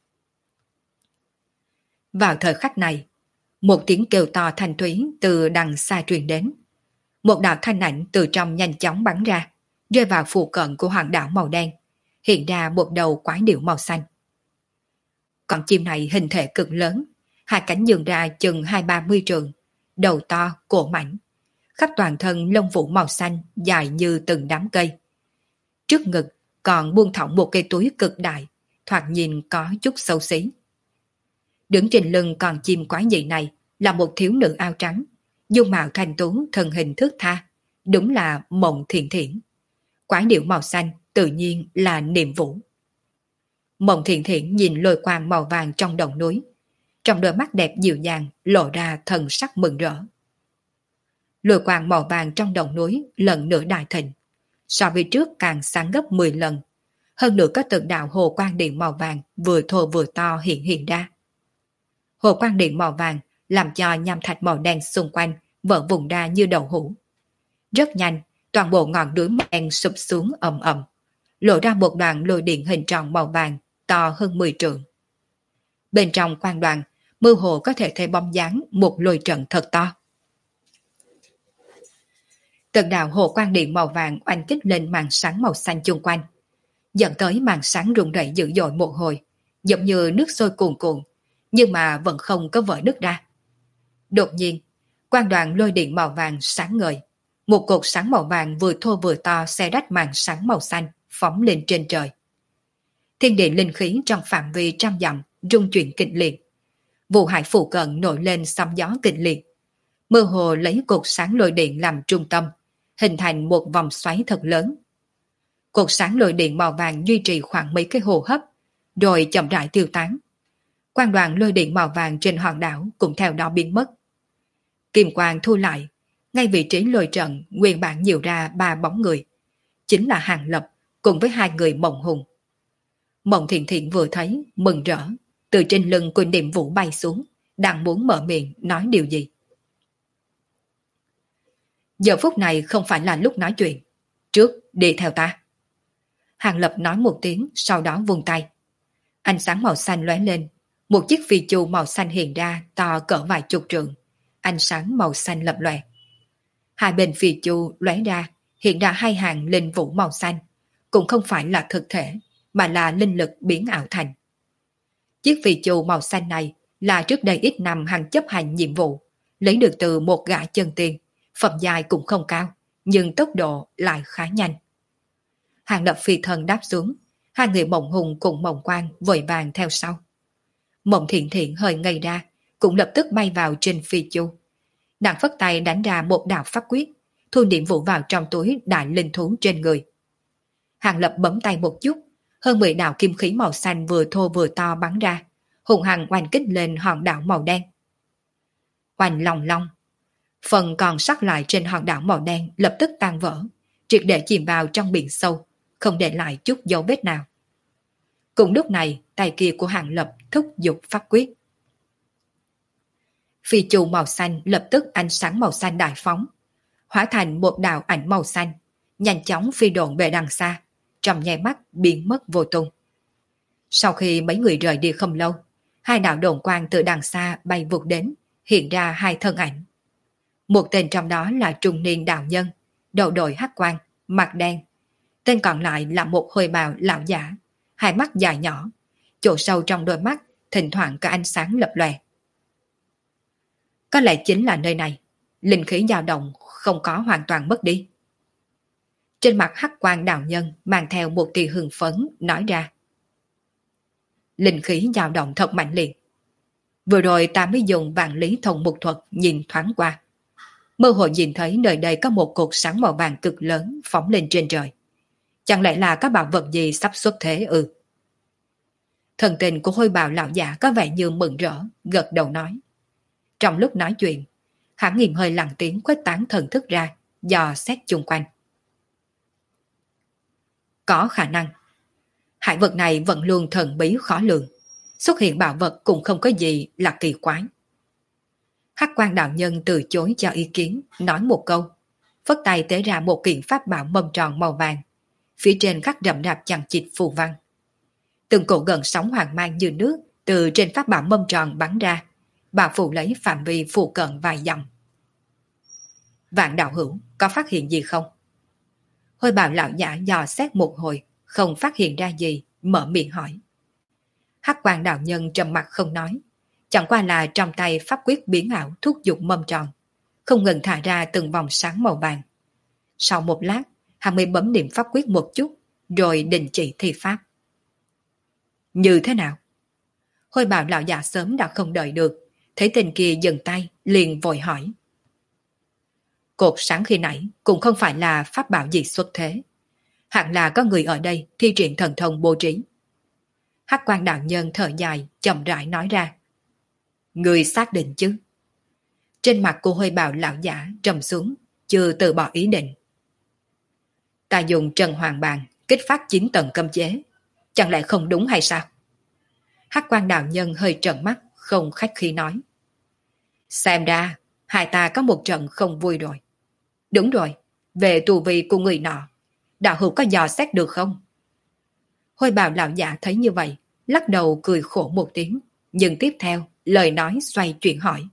Speaker 1: Vào thời khắc này, một tiếng kêu to thanh thúy từ đằng xa truyền đến. Một đạo thanh ảnh từ trong nhanh chóng bắn ra, rơi vào phụ cận của hòn đảo màu đen, hiện ra một đầu quái điểu màu xanh. Con chim này hình thể cực lớn, hai cánh nhường ra chừng 20-30 trượng, đầu to, cổ mảnh, khắp toàn thân lông vũ màu xanh dài như từng đám cây. Trước ngực còn buông thõng một cây túi cực đại, thoạt nhìn có chút xấu xí. Đứng trên lưng con chim quái dị này là một thiếu nữ áo trắng, dung mạo thanh tú, thân hình thướt tha, đúng là Mộng Thiện Thiển. Quái điểu màu xanh tự nhiên là niệm vũ. Mộng Thiện Thiện nhìn lôi quang màu vàng trong đồng núi, trong đôi mắt đẹp dịu dàng lộ ra thần sắc mừng rỡ. Lôi quang màu vàng trong đồng núi lần nữa đại thịnh, so với trước càng sáng gấp 10 lần, hơn nữa có từng đạo hồ quang điện màu vàng vừa thô vừa to hiện ra. Hồ quang điện màu vàng làm cho nham thạch màu đen xung quanh vỡ vùng ra như đậu hũ. Rất nhanh, toàn bộ ngọn núi màu đen sụp xuống ầm ầm, lộ ra một đoạn lôi điện hình tròn màu vàng to hơn 10 trượng. Bên trong quang đoàn, mơ hồ có thể thấy bóng dáng một lôi trận thật to. Từng đạo hồ quang điện màu vàng oanh kích lên màn sáng màu xanh chung quanh, dẫn tới màn sáng rung rẩy dữ dội một hồi, giống như nước sôi cuồn cuộn, nhưng mà vẫn không có vỡ nứt ra. Đột nhiên, quang đoàn lôi điện màu vàng sáng ngời, một cột sáng màu vàng vừa thô vừa to xé rách màn sáng màu xanh, phóng lên trên trời. Thiên địa linh khí trong phạm vi trăm dặm rung chuyển kịch liệt. Vụ hải phụ cận nổi lên sóng gió kịch liệt. Mơ hồ lấy cột sáng lôi điện làm trung tâm, hình thành một vòng xoáy thật lớn. Cột sáng lôi điện màu vàng duy trì khoảng mấy cái hô hấp, rồi chậm rãi tiêu tán. Quang đoàn lôi điện màu vàng trên hòn đảo cũng theo đó biến mất. Kim quang thu lại, ngay vị trí lôi trận nguyên bản nhiều ra 3 bóng người, chính là Hàng Lập cùng với 2 người Mộng Hùng. Mộng Thiện Thiện vừa thấy mừng rỡ, từ trên lưng của Niệm Vũ bay xuống, đang muốn mở miệng nói điều gì. Giờ phút này không phải là lúc nói chuyện, trước đi theo ta. Hàng Lập nói một tiếng, sau đó vung tay. Ánh sáng màu xanh lóe lên, một chiếc phi chu màu xanh hiện ra to cỡ vài chục trượng, ánh sáng màu xanh lập lòe. Hai bên phi chu lóe ra, hiện ra 2 hàng linh vũ màu xanh, cũng không phải là thực thể, mà là linh lực biến ảo thành. Chiếc phi chu màu xanh này là trước đây ít năm hắn chấp hành nhiệm vụ, lấy được từ một gã chân tiên, phẩm dài cũng không cao, nhưng tốc độ lại khá nhanh. Hàng Lập phi thân đáp xuống, 2 người Mộng Hùng cùng Mộng Quang vội vàng theo sau. Mộng Thiện Thiện hơi ngây ra, cũng lập tức bay vào trên phi chu. Nàng phất tay đánh ra một đạo pháp quyết, thu niệm vũ vào trong túi đại linh thú trên người. Hàng Lập bấm tay một chút, hơn 10 đạo kim khí màu xanh vừa thô vừa to bắn ra, hùng hằng oanh kích lên hòn đảo màu đen. Oanh long long, phần còn sót lại trên hòn đảo màu đen lập tức tan vỡ, triệt để chìm vào trong biển sâu, không để lại chút dấu vết nào. Cùng lúc này, tay kia của Hàng Lập thúc giục pháp quyết. Phi chu màu xanh lập tức ánh sáng màu xanh đại phóng, hóa thành một đạo ảnh màu xanh, nhanh chóng phi độn về đằng xa, trong nháy mắt biến mất vô tung. Sau khi mấy người rời đi không lâu, 2 đạo đồn quang từ đằng xa bay vụt đến, hiện ra 2 thân ảnh. Một tên trong đó là trung niên đạo nhân, đầu đội hắc quang, mặt đen. Tên còn lại là một hồi bào lão giả, 2 mắt dài nhỏ, chỗ sâu trong đôi mắt thỉnh thoảng có ánh sáng lập lòe. Có lẽ chính là nơi này, linh khí dao động không có hoàn toàn mất đi. Trên mặt hắc quang đạo nhân mang theo một tia hưng phấn nói ra. Linh khí dao động thật mạnh liệt. Vừa rồi ta mới dùng vạn lý thông mục thuật nhìn thoáng qua. Mơ hồ nhìn thấy nơi đây có một cột sáng màu vàng cực lớn phóng lên trên trời. Chẳng lẽ là có bảo vật gì sắp xuất thế ư? Thần tình của hôi bào lão giả có vẻ như mừng rỡ, gật đầu nói. Trong lúc nói chuyện, hắn nghiêm hơi lặng tiếng khuếch tán thần thức ra, dò xét chung quanh. Có khả năng. Hải vật này vẫn luôn thần bí khó lường. Xuất hiện bảo vật cũng không có gì là kỳ quái. Hắc quan đạo nhân từ chối cho ý kiến, nói một câu. Phất tay tế ra một kiện pháp bảo mâm tròn màu vàng. Phía trên khắc rậm rạp chằng chịt phù văn. Từng cổ gần sóng hoàng mang như nước từ trên pháp bảo mâm tròn bắn ra, bảo phủ lấy phạm vi phụ cận vài dặm. Vạn đạo hữu, có phát hiện gì không? Hôi bào lão giả dò xét một hồi, không phát hiện ra gì, mở miệng hỏi. Hắc quan đạo nhân trầm mặt không nói, chẳng qua là trong tay pháp quyết biến ảo thúc giục mâm tròn, không ngừng thả ra từng vòng sáng màu vàng. Sau một lát, hắn mới bấm niệm pháp quyết một chút, rồi đình chỉ thi pháp. Như thế nào? Hôi bào lão già sớm đã không đợi được, thấy tên kia dừng tay, liền vội hỏi. Cột sáng khi nãy cũng không phải là pháp bảo gì xuất thế. Hẳn là có người ở đây thi triển thần thông bố trí. Hắc quan đạo nhân thở dài, chậm rãi nói ra. Người xác định chứ? Trên mặt của Huy Bào lão giả trầm xuống, chưa từ bỏ ý định. Ta dùng Trần Hoàng Bàn kích phát 9 tầng cấm chế, chẳng lẽ không đúng hay sao? Hắc quan đạo nhân hơi trợn mắt, không khách khí nói. Xem ra, hai ta có một trận không vui rồi. Đúng rồi, về tu vi của người nọ, đạo hữu có dò xét được không? Hôi bào lão giả thấy như vậy, lắc đầu cười khổ một tiếng, nhưng tiếp theo, lời nói xoay chuyển hỏi.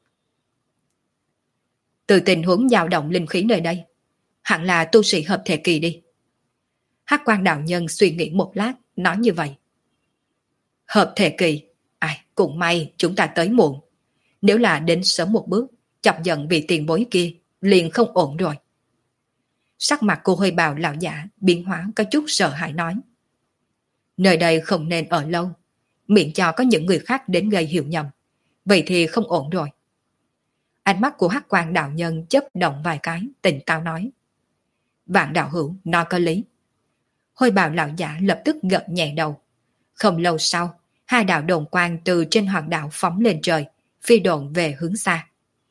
Speaker 1: Từ tình huống dao động linh khí nơi đây, hẳn là tu sĩ hợp thể kỳ đi. Hắc quan đạo nhân suy nghĩ một lát, nói như vậy. Hợp thể kỳ, ai, cũng may chúng ta tới muộn. Nếu là đến sớm một bước, chọc giận vì tiền bối kia, liền không ổn rồi. Sắc mặt cô hơi bào lão giả, biến hóa có chút sợ hãi nói. Nơi đây không nên ở lâu, miễn cho có những người khác đến gây hiểu nhầm. Vậy thì không ổn rồi. Ánh mắt của Hắc quan đạo nhân chớp động vài cái, tỉnh táo nói. Vạn đạo hữu, nói có lý. Hôi bào lão giả lập tức gật nhẹ đầu. Không lâu sau, hai đạo đồn quang từ trên hoàng đạo phóng lên trời, phi độn về hướng xa.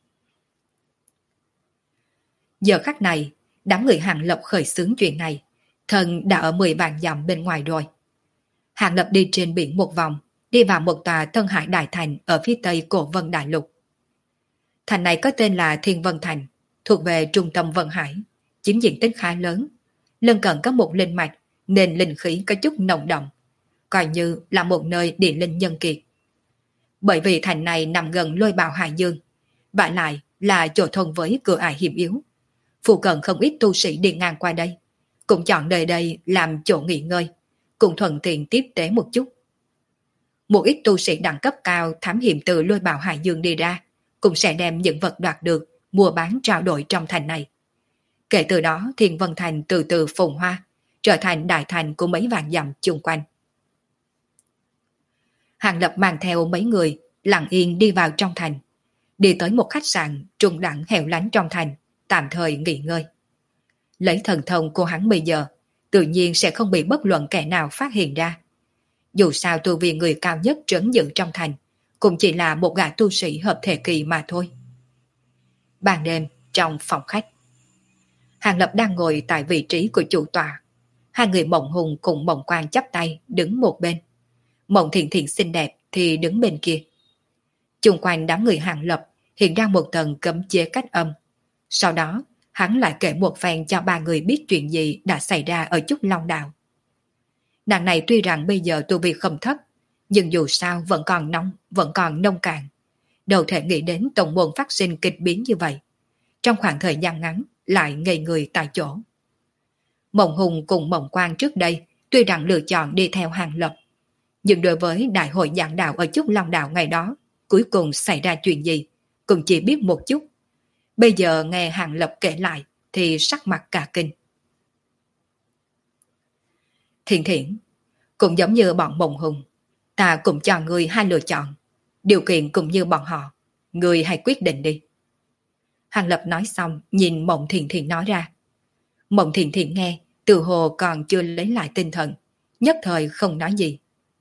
Speaker 1: Giờ khắc này, đám người Hàng Lập khởi xướng chuyện này, thần đã ở 10 vạn dặm bên ngoài rồi. Hàng Lập đi trên biển một vòng, đi vào một tòa Tân Hải Đại Thành ở phía tây Cổ Vân Đại Lục. Thành này có tên là Thiên Vân Thành, thuộc về trung tâm Vân Hải, chiếm diện tích khá lớn. Lân cận có một linh mạch, nên linh khí có chút nồng đậm, coi như là một nơi địa linh nhân kiệt. Bởi vì thành này nằm gần lôi bào Hải Dương, vả lại là chỗ thông với cửa ải hiểm yếu. Phụ cận không ít tu sĩ đi ngang qua đây, cũng chọn nơi đây làm chỗ nghỉ ngơi, cũng thuận tiện tiếp tế một chút. Một ít tu sĩ đẳng cấp cao thám hiểm từ lôi bào Hải Dương đi ra, cũng sẽ đem những vật đoạt được, mua bán trao đổi trong thành này. Kể từ đó Thiên Vân Thành từ từ phồn hoa, trở thành đại thành của mấy vạn dặm chung quanh. Hàng Lập mang theo mấy người, lặng yên đi vào trong thành. Đi tới một khách sạn trung đẳng hẻo lánh trong thành, tạm thời nghỉ ngơi. Lấy thần thông của hắn bây giờ, tự nhiên sẽ không bị bất luận kẻ nào phát hiện ra. Dù sao tu vi người cao nhất trấn giữ trong thành, cũng chỉ là một gã tu sĩ hợp thể kỳ mà thôi. Ban đêm, trong phòng khách, Hàng Lập đang ngồi tại vị trí của chủ tọa. Hai người Mộng Hùng cùng Mộng Quang chắp tay đứng một bên. Mộng Thiện Thiện xinh đẹp thì đứng bên kia. Chung quanh đám người Hàng Lập hiện ra một tầng cấm chế cách âm. Sau đó, hắn lại kể một phen cho ba người biết chuyện gì đã xảy ra ở Trúc Long Đạo. Nàng này tuy rằng bây giờ tu vi không thấp, nhưng dù sao vẫn còn nóng, vẫn còn nông cạn. Đâu thể nghĩ đến tổng môn phát sinh kịch biến như vậy. Trong khoảng thời gian ngắn, lại ngây người tại chỗ. Mộng Hùng cùng Mộng Quang trước đây tuy rằng lựa chọn đi theo Hàng Lập, nhưng đối với đại hội giảng đạo ở Trúc Long Đạo ngày đó, cuối cùng xảy ra chuyện gì, cũng chỉ biết một chút. Bây giờ nghe Hàng Lập kể lại thì sắc mặt cả kinh. Thiện Thiện, cũng giống như bọn Mộng Hùng, ta cũng cho ngươi hai lựa chọn. Điều kiện cũng như bọn họ, ngươi hãy quyết định đi. Hàng Lập nói xong, nhìn Mộng Thiện Thiện nói ra. Mộng Thiện Thiện nghe, từ hồ còn chưa lấy lại tinh thần, nhất thời không nói gì.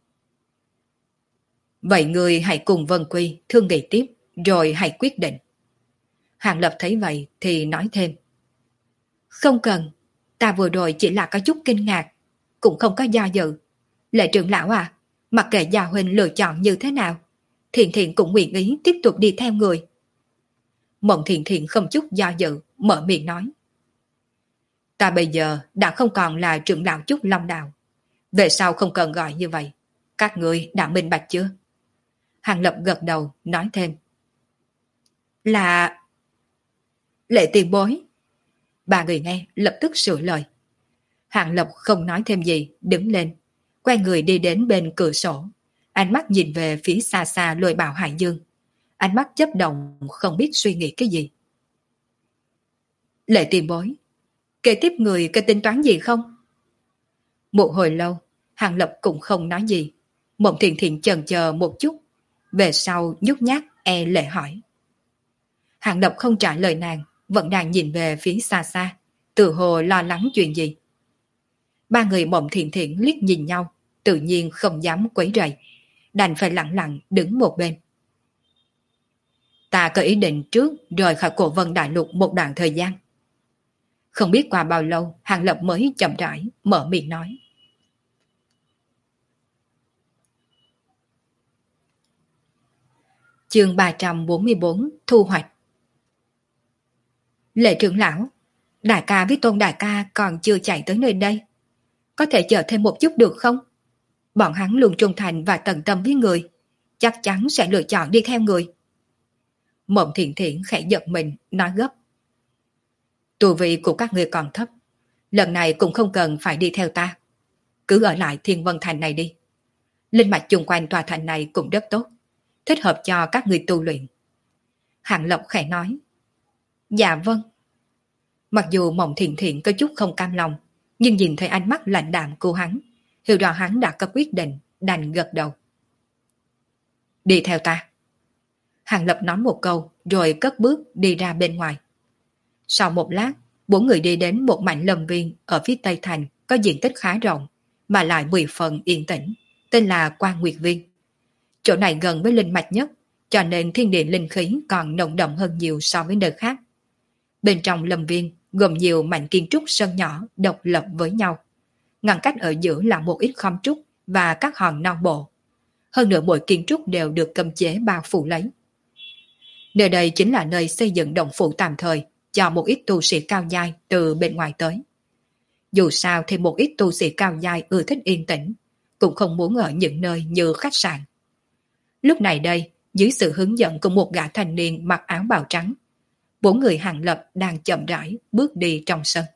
Speaker 1: Vậy ngươi hãy cùng Vân Quy thương nghị tiếp, rồi hãy quyết định. Hàng Lập thấy vậy thì nói thêm. Không cần, ta vừa rồi chỉ là có chút kinh ngạc, cũng không có do dự. Lệ trưởng lão à, mặc kệ gia huynh lựa chọn như thế nào, Thiện Thiện cũng nguyện ý tiếp tục đi theo người. Mộng Thiện Thiện không chút do dự, mở miệng nói. Ta bây giờ đã không còn là trưởng lão Trúc Long Đạo. Về sau không cần gọi như vậy. Các ngươi đã minh bạch chưa? Hàng Lập gật đầu, nói thêm. Là... Lệ tiền bối. Ba người nghe lập tức sửa lời. Hàng Lập không nói thêm gì, đứng lên, quay người đi đến bên cửa sổ, ánh mắt nhìn về phía xa xa lôi bào Hải Dương. Ánh mắt chớp động không biết suy nghĩ cái gì. Lệ tiền bối, kế tiếp người có tính toán gì không? Một hồi lâu, Hàng Lập cũng không nói gì. Mộng Thiện Thiện chần chờ một chút, về sau nhút nhát lệ hỏi. Hàng Lập không trả lời nàng, vẫn đang nhìn về phía xa xa, tự hồ lo lắng chuyện gì. Ba người Mộng Thiện Thiện liếc nhìn nhau, tự nhiên không dám quấy rầy, đành phải lặng lặng đứng một bên. Ta có ý định trước rời khỏi Cổ Vân Đại Lục một đoạn thời gian. Không biết qua bao lâu, Hàng Lập mới chậm rãi mở miệng nói. Chương 344 Thu hoạch. Lệ trưởng lão, đại ca với Tôn đại ca còn chưa chạy tới nơi đây. Có thể chờ thêm một chút được không? Bọn hắn luôn trung thành và tận tâm với người, chắc chắn sẽ lựa chọn đi theo người. Mộng Thiện Thiện khẽ giật mình, nói gấp. Tu vị của các người còn thấp, lần này cũng không cần phải đi theo ta. Cứ ở lại Thiên Vân Thành này đi. Linh mạch chung quanh tòa thành này cũng rất tốt, thích hợp cho các người tu luyện. Hàng Lộc khẽ nói. Dạ vâng. Mặc dù Mộng Thiện Thiện có chút không cam lòng, nhưng nhìn thấy ánh mắt lạnh đạm của hắn, hiểu rõ hắn đã có quyết định, đành gật đầu. Đi theo ta. Hàng Lập nói một câu rồi cất bước đi ra bên ngoài. Sau một lát, bốn người đi đến một mảnh lâm viên ở phía tây thành có diện tích khá rộng, mà lại 10 phần yên tĩnh, tên là Quan Nguyệt Viên. Chỗ này gần với linh mạch nhất, cho nên thiên địa linh khí còn nồng đậm hơn nhiều so với nơi khác. Bên trong lâm viên gồm nhiều mảnh kiến trúc sân nhỏ độc lập với nhau. Ngăn cách ở giữa là một ít khóm trúc và các hòn non bộ. Hơn nữa mỗi kiến trúc đều được cấm chế bao phủ lấy. Nơi đây chính là nơi xây dựng động phủ tạm thời cho một ít tu sĩ cao giai từ bên ngoài tới. Dù sao thì một ít tu sĩ cao giai ưa thích yên tĩnh, cũng không muốn ở những nơi như khách sạn. Lúc này đây, dưới sự hướng dẫn của một gã thanh niên mặc áo bào trắng, bốn người Hàng Lập đang chậm rãi bước đi trong sân.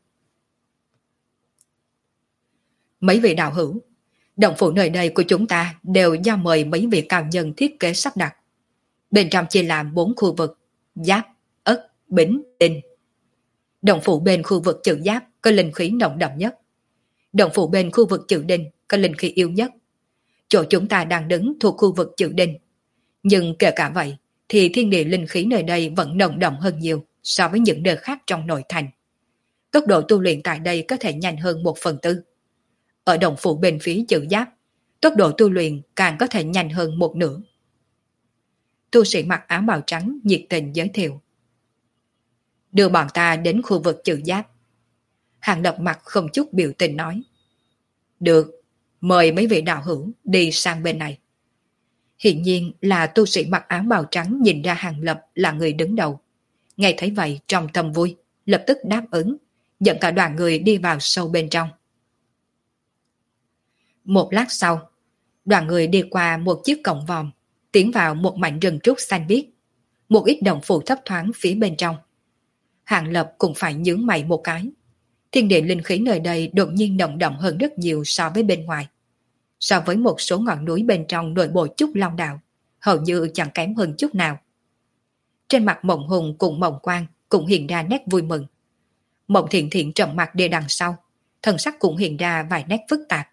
Speaker 1: Mấy vị đạo hữu, động phủ nơi đây của chúng ta đều do mời mấy vị cao nhân thiết kế sắp đặt. Bên trong chia làm 4 khu vực: Giáp, Ất, Bính, Đinh. Động phủ bên khu vực chữ Giáp có linh khí nồng đậm nhất. Động phủ bên khu vực chữ Đinh có linh khí yếu nhất. Chỗ chúng ta đang đứng thuộc khu vực chữ Đinh. Nhưng kể cả vậy, thì thiên địa linh khí nơi đây vẫn nồng đậm hơn nhiều so với những nơi khác trong nội thành. Tốc độ tu luyện tại đây có thể nhanh hơn 1/4. Ở động phủ bên phía chữ Giáp, tốc độ tu luyện càng có thể nhanh hơn 1/2. Tu sĩ mặc áo bào trắng nhiệt tình giới thiệu. Đưa bọn ta đến khu vực chữ Giáp. Hàng Lập mặt không chút biểu tình nói. Được, mời mấy vị đạo hữu đi sang bên này. Hiển nhiên là tu sĩ mặc áo bào trắng nhìn ra Hàng Lập là người đứng đầu. Nghe thấy vậy trong tâm vui, lập tức đáp ứng, dẫn cả đoàn người đi vào sâu bên trong. Một lát sau, đoàn người đi qua một chiếc cổng vòm, tiến vào một mảnh rừng trúc xanh biếc, một ít đồng phủ thấp thoáng phía bên trong. Hàng Lập cũng phải nhướng mày một cái. Thiên địa linh khí nơi đây đột nhiên nồng đậm hơn rất nhiều so với bên ngoài. So với một số ngọn núi bên trong nội bộ Trúc Long Đạo, hầu như chẳng kém hơn chút nào. Trên mặt Mộng Hùng cùng Mộng Quang cũng hiện ra nét vui mừng. Mộng Thiện Thiện trầm mặt đi đằng sau, thần sắc cũng hiện ra vài nét phức tạp.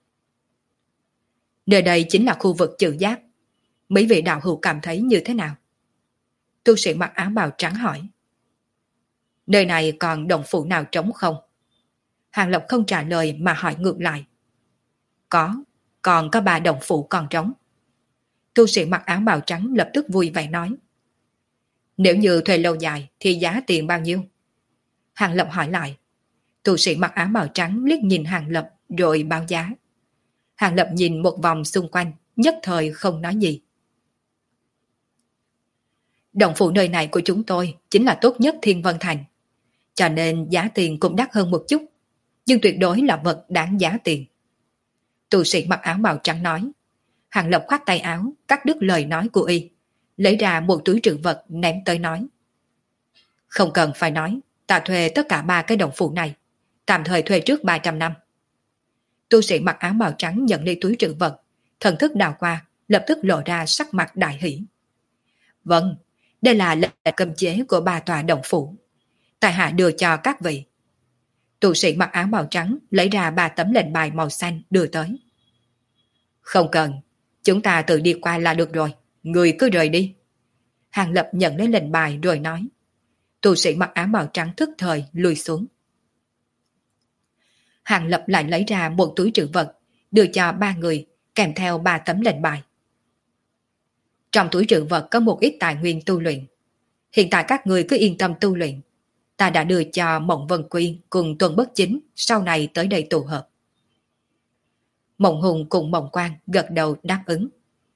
Speaker 1: Nơi đây chính là khu vực chữ Giáp. Mấy vị đạo hữu cảm thấy như thế nào? Tu sĩ mặc áo bào trắng hỏi. Nơi này còn động phủ nào trống không? Hàng Lập không trả lời mà hỏi ngược lại. Còn có 3 động phủ còn trống. Tu sĩ mặc áo bào trắng lập tức vui vẻ nói. Nếu như thuê lâu dài thì giá tiền bao nhiêu? Hàng Lập hỏi lại. Tu sĩ mặc áo bào trắng liếc nhìn Hàng Lập rồi báo giá. Hàng Lập nhìn một vòng xung quanh, nhất thời không nói gì. Động phủ nơi này của chúng tôi chính là tốt nhất Thiên Vân Thành, cho nên giá tiền cũng đắt hơn một chút, nhưng tuyệt đối là vật đáng giá tiền. Tu sĩ mặc áo bào trắng nói. Hàng Lập khoát tay áo, cắt đứt lời nói của y, lấy ra một túi trữ vật ném tới nói. Không cần phải nói, ta thuê tất cả 3 cái động phủ này, tạm thời thuê trước 300 năm. Tu sĩ mặc áo bào trắng nhận lấy túi trữ vật, thần thức đào qua, lập tức lộ ra sắc mặt đại hỷ. Vâng, đây là lệnh cấm chế của 3 tòa động phủ. Tại hạ đưa cho các vị. Tu sĩ mặc áo bào trắng lấy ra 3 tấm lệnh bài màu xanh đưa tới. Không cần, chúng ta tự đi qua là được rồi, người cứ rời đi. Hàng Lập nhận lấy lệnh bài rồi nói. Tu sĩ mặc áo bào trắng thức thời lùi xuống. Hàng Lập lại lấy ra một túi trữ vật, đưa cho ba người, kèm theo 3 tấm lệnh bài. Trong túi trữ vật có một ít tài nguyên tu luyện. Hiện tại các người cứ yên tâm tu luyện. Ta đã đưa cho Mộng Vân Quy cùng Tuần Bất Chính sau này tới đây tụ hợp. Mộng Hùng cùng Mộng Quang gật đầu đáp ứng.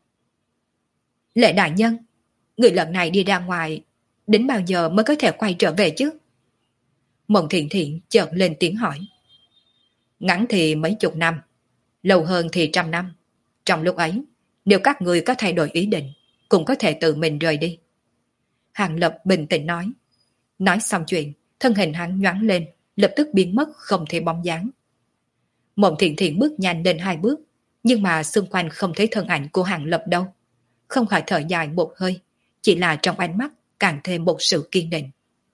Speaker 1: Lệ đại nhân, người lần này đi ra ngoài, đến bao giờ mới có thể quay trở về chứ? Mộng Thiện Thiện chợt lên tiếng hỏi. Ngắn thì mấy chục năm, lâu hơn thì 100 năm. Trong lúc ấy, nếu các người có thay đổi ý định, cũng có thể tự mình rời đi. Hàng Lập bình tĩnh nói. Nói xong chuyện, thân hình hắn nhoáng lên, lập tức biến mất không thể bóng dáng. Mộng Thiện Thiện bước nhanh lên 2 bước, nhưng mà xung quanh không thấy thân ảnh của Hàng Lập đâu. Không khỏi thở dài một hơi, chỉ là trong ánh mắt càng thêm một sự kiên định.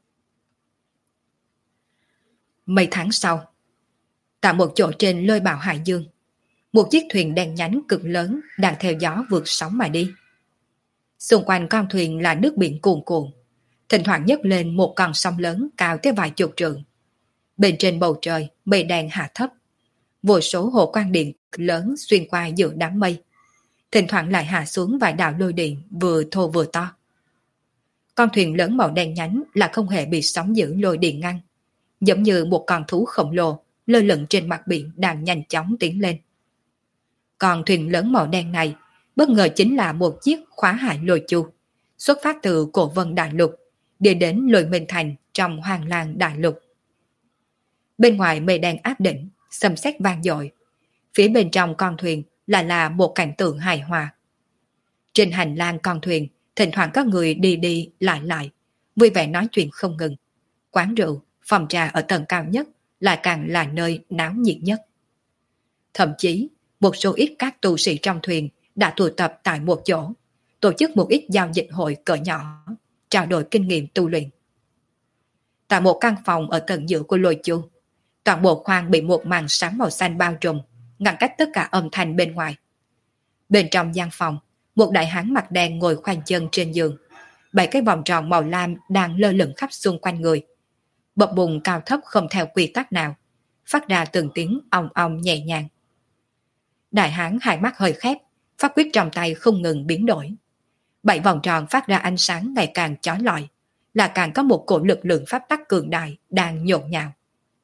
Speaker 1: Mấy tháng sau, tại một chỗ trên lôi bào hải dương, một chiếc thuyền đen nhánh cực lớn đang theo gió vượt sóng mà đi. Xung quanh con thuyền là nước biển cuồn cuộn, thỉnh thoảng nhấc lên một con sóng lớn cao tới vài chục trượng. Bên trên bầu trời, mây đen hạ thấp, vô số hồ quang điện lớn xuyên qua giữa đám mây, thỉnh thoảng lại hạ xuống vài đạo lôi điện vừa thô vừa to. Con thuyền lớn màu đen nhánh là không hề bị sóng dữ lôi điện ngăn, giống như một con thú khổng lồ lơ lửng trên mặt biển đang nhanh chóng tiến lên. Con thuyền lớn màu đen này bất ngờ chính là một chiếc khóa hải lôi chu, xuất phát từ Cổ Vân Đại Lục, đi đến Lôi Minh Thành trong Hoàng Lang Đại Lục. Bên ngoài mây đen áp đỉnh, sấm sét vang dội. Phía bên trong con thuyền là một cảnh tượng hài hòa. Trên hành lang con thuyền, thỉnh thoảng có người đi đi lại, vui vẻ nói chuyện không ngừng. Quán rượu, phòng trà ở tầng cao nhất lại càng là nơi náo nhiệt nhất. Thậm chí, một số ít các tu sĩ trong thuyền đã tụ tập tại một chỗ, tổ chức một ít giao dịch hội cỡ nhỏ, trao đổi kinh nghiệm tu luyện. Tại một căn phòng ở tầng giữa của lôi chu, toàn bộ khoang bị một màn sáng màu xanh bao trùm, ngăn cách tất cả âm thanh bên ngoài. Bên trong gian phòng, một đại hán mặt đen ngồi khoanh chân trên giường, 7 cái vòng tròn màu lam đang lơ lửng khắp xung quanh người. Bập bùng cao thấp không theo quy tắc nào, phát ra từng tiếng ong ong nhẹ nhàng. Đại hán hai mắt hơi khép, pháp quyết trong tay không ngừng biến đổi. 7 vòng tròn phát ra ánh sáng ngày càng chói lọi, là càng có một cổ lực lượng pháp tắc cường đại đang nhộn nhạo.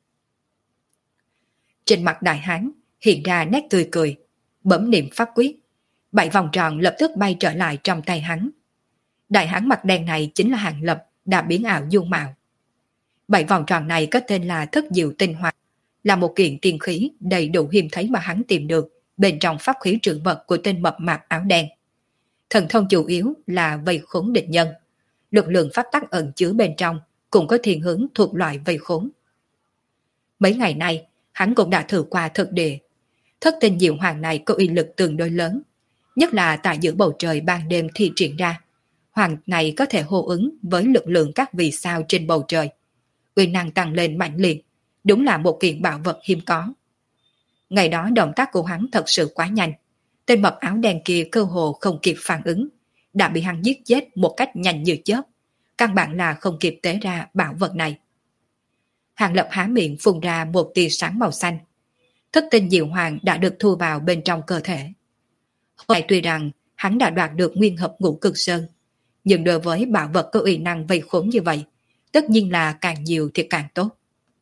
Speaker 1: Trên mặt đại hán hiện ra nét tươi cười, bấm niệm pháp quyết, 7 vòng tròn lập tức bay trở lại trong tay hắn. Đại hán mặt đen này chính là Hàng Lập đã biến ảo dung mạo. 7 vòng tròn này có tên là Thất Diệu Tinh Hoa, là một kiện tiên khí đầy đủ hiếm thấy mà hắn tìm được bên trong pháp khí trữ vật của tên mập mạp áo đen. Thần thông chủ yếu là vây khốn địch nhân, lực lượng pháp tắc ẩn chứa bên trong cũng có thiên hướng thuộc loại vây khốn. Mấy ngày nay, hắn cũng đã thử qua thực địa. Thất tinh diệu hoàng này có uy lực tương đối lớn, nhất là tại giữa bầu trời ban đêm thi triển ra. Hoàng này có thể hô ứng với lực lượng các vì sao trên bầu trời. Uy năng tăng lên mạnh liệt, đúng là một kiện bảo vật hiếm có. Ngày đó động tác của hắn thật sự quá nhanh, tên mập áo đen kia cơ hồ không kịp phản ứng, đã bị hắn giết chết một cách nhanh như chớp, căn bản là không kịp tế ra bảo vật này. Hàng Lập há miệng phun ra một tia sáng màu xanh. Thất tinh diệu hoàng đã được thu vào bên trong cơ thể. Hôm nay tuy rằng hắn đã đoạt được nguyên hợp ngũ cực sơn, nhưng đối với bảo vật có uy năng vây khốn như vậy, tất nhiên là càng nhiều thì càng tốt.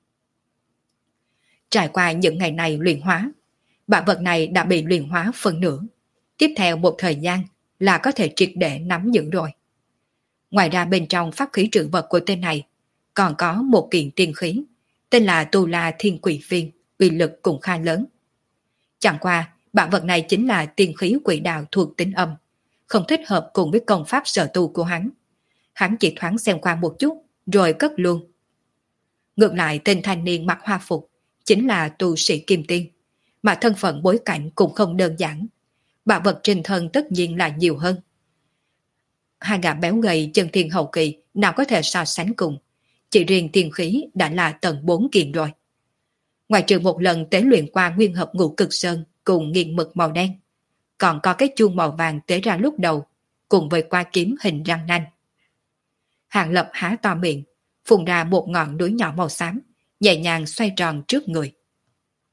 Speaker 1: Trải qua những ngày này luyện hóa, bảo vật này đã bị luyện hóa phần nửa. Tiếp theo một thời gian là có thể triệt để nắm giữ rồi. Ngoài ra bên trong pháp khí trữ vật của tên này còn có một kiện tiên khí, tên là Tu La Thiên Quỷ Viên, uy lực cũng khá lớn. Chẳng qua, bảo vật này chính là tiên khí quỷ đạo thuộc tính âm, không thích hợp cùng với công pháp sở tu của hắn. Hắn chỉ thoáng xem qua một chút, rồi cất luôn. Ngược lại tên thanh niên mặc hoa phục, chính là tu sĩ kim tiên, mà thân phận bối cảnh cũng không đơn giản. Bảo vật trên thân tất nhiên là nhiều hơn. Hai gã béo gầy chân thiên hậu kỳ nào có thể so sánh cùng, chỉ riêng tiên khí đã là tầng 4 kiện rồi. Ngoài trừ một lần tế luyện qua nguyên hợp ngũ cực sơn cùng nghiền mực màu đen, còn có cái chuông màu vàng tế ra lúc đầu, cùng với qua kiếm hình răng nanh. Hàng Lập há to miệng, phun ra một ngọn núi nhỏ màu xám, nhẹ nhàng xoay tròn trước người.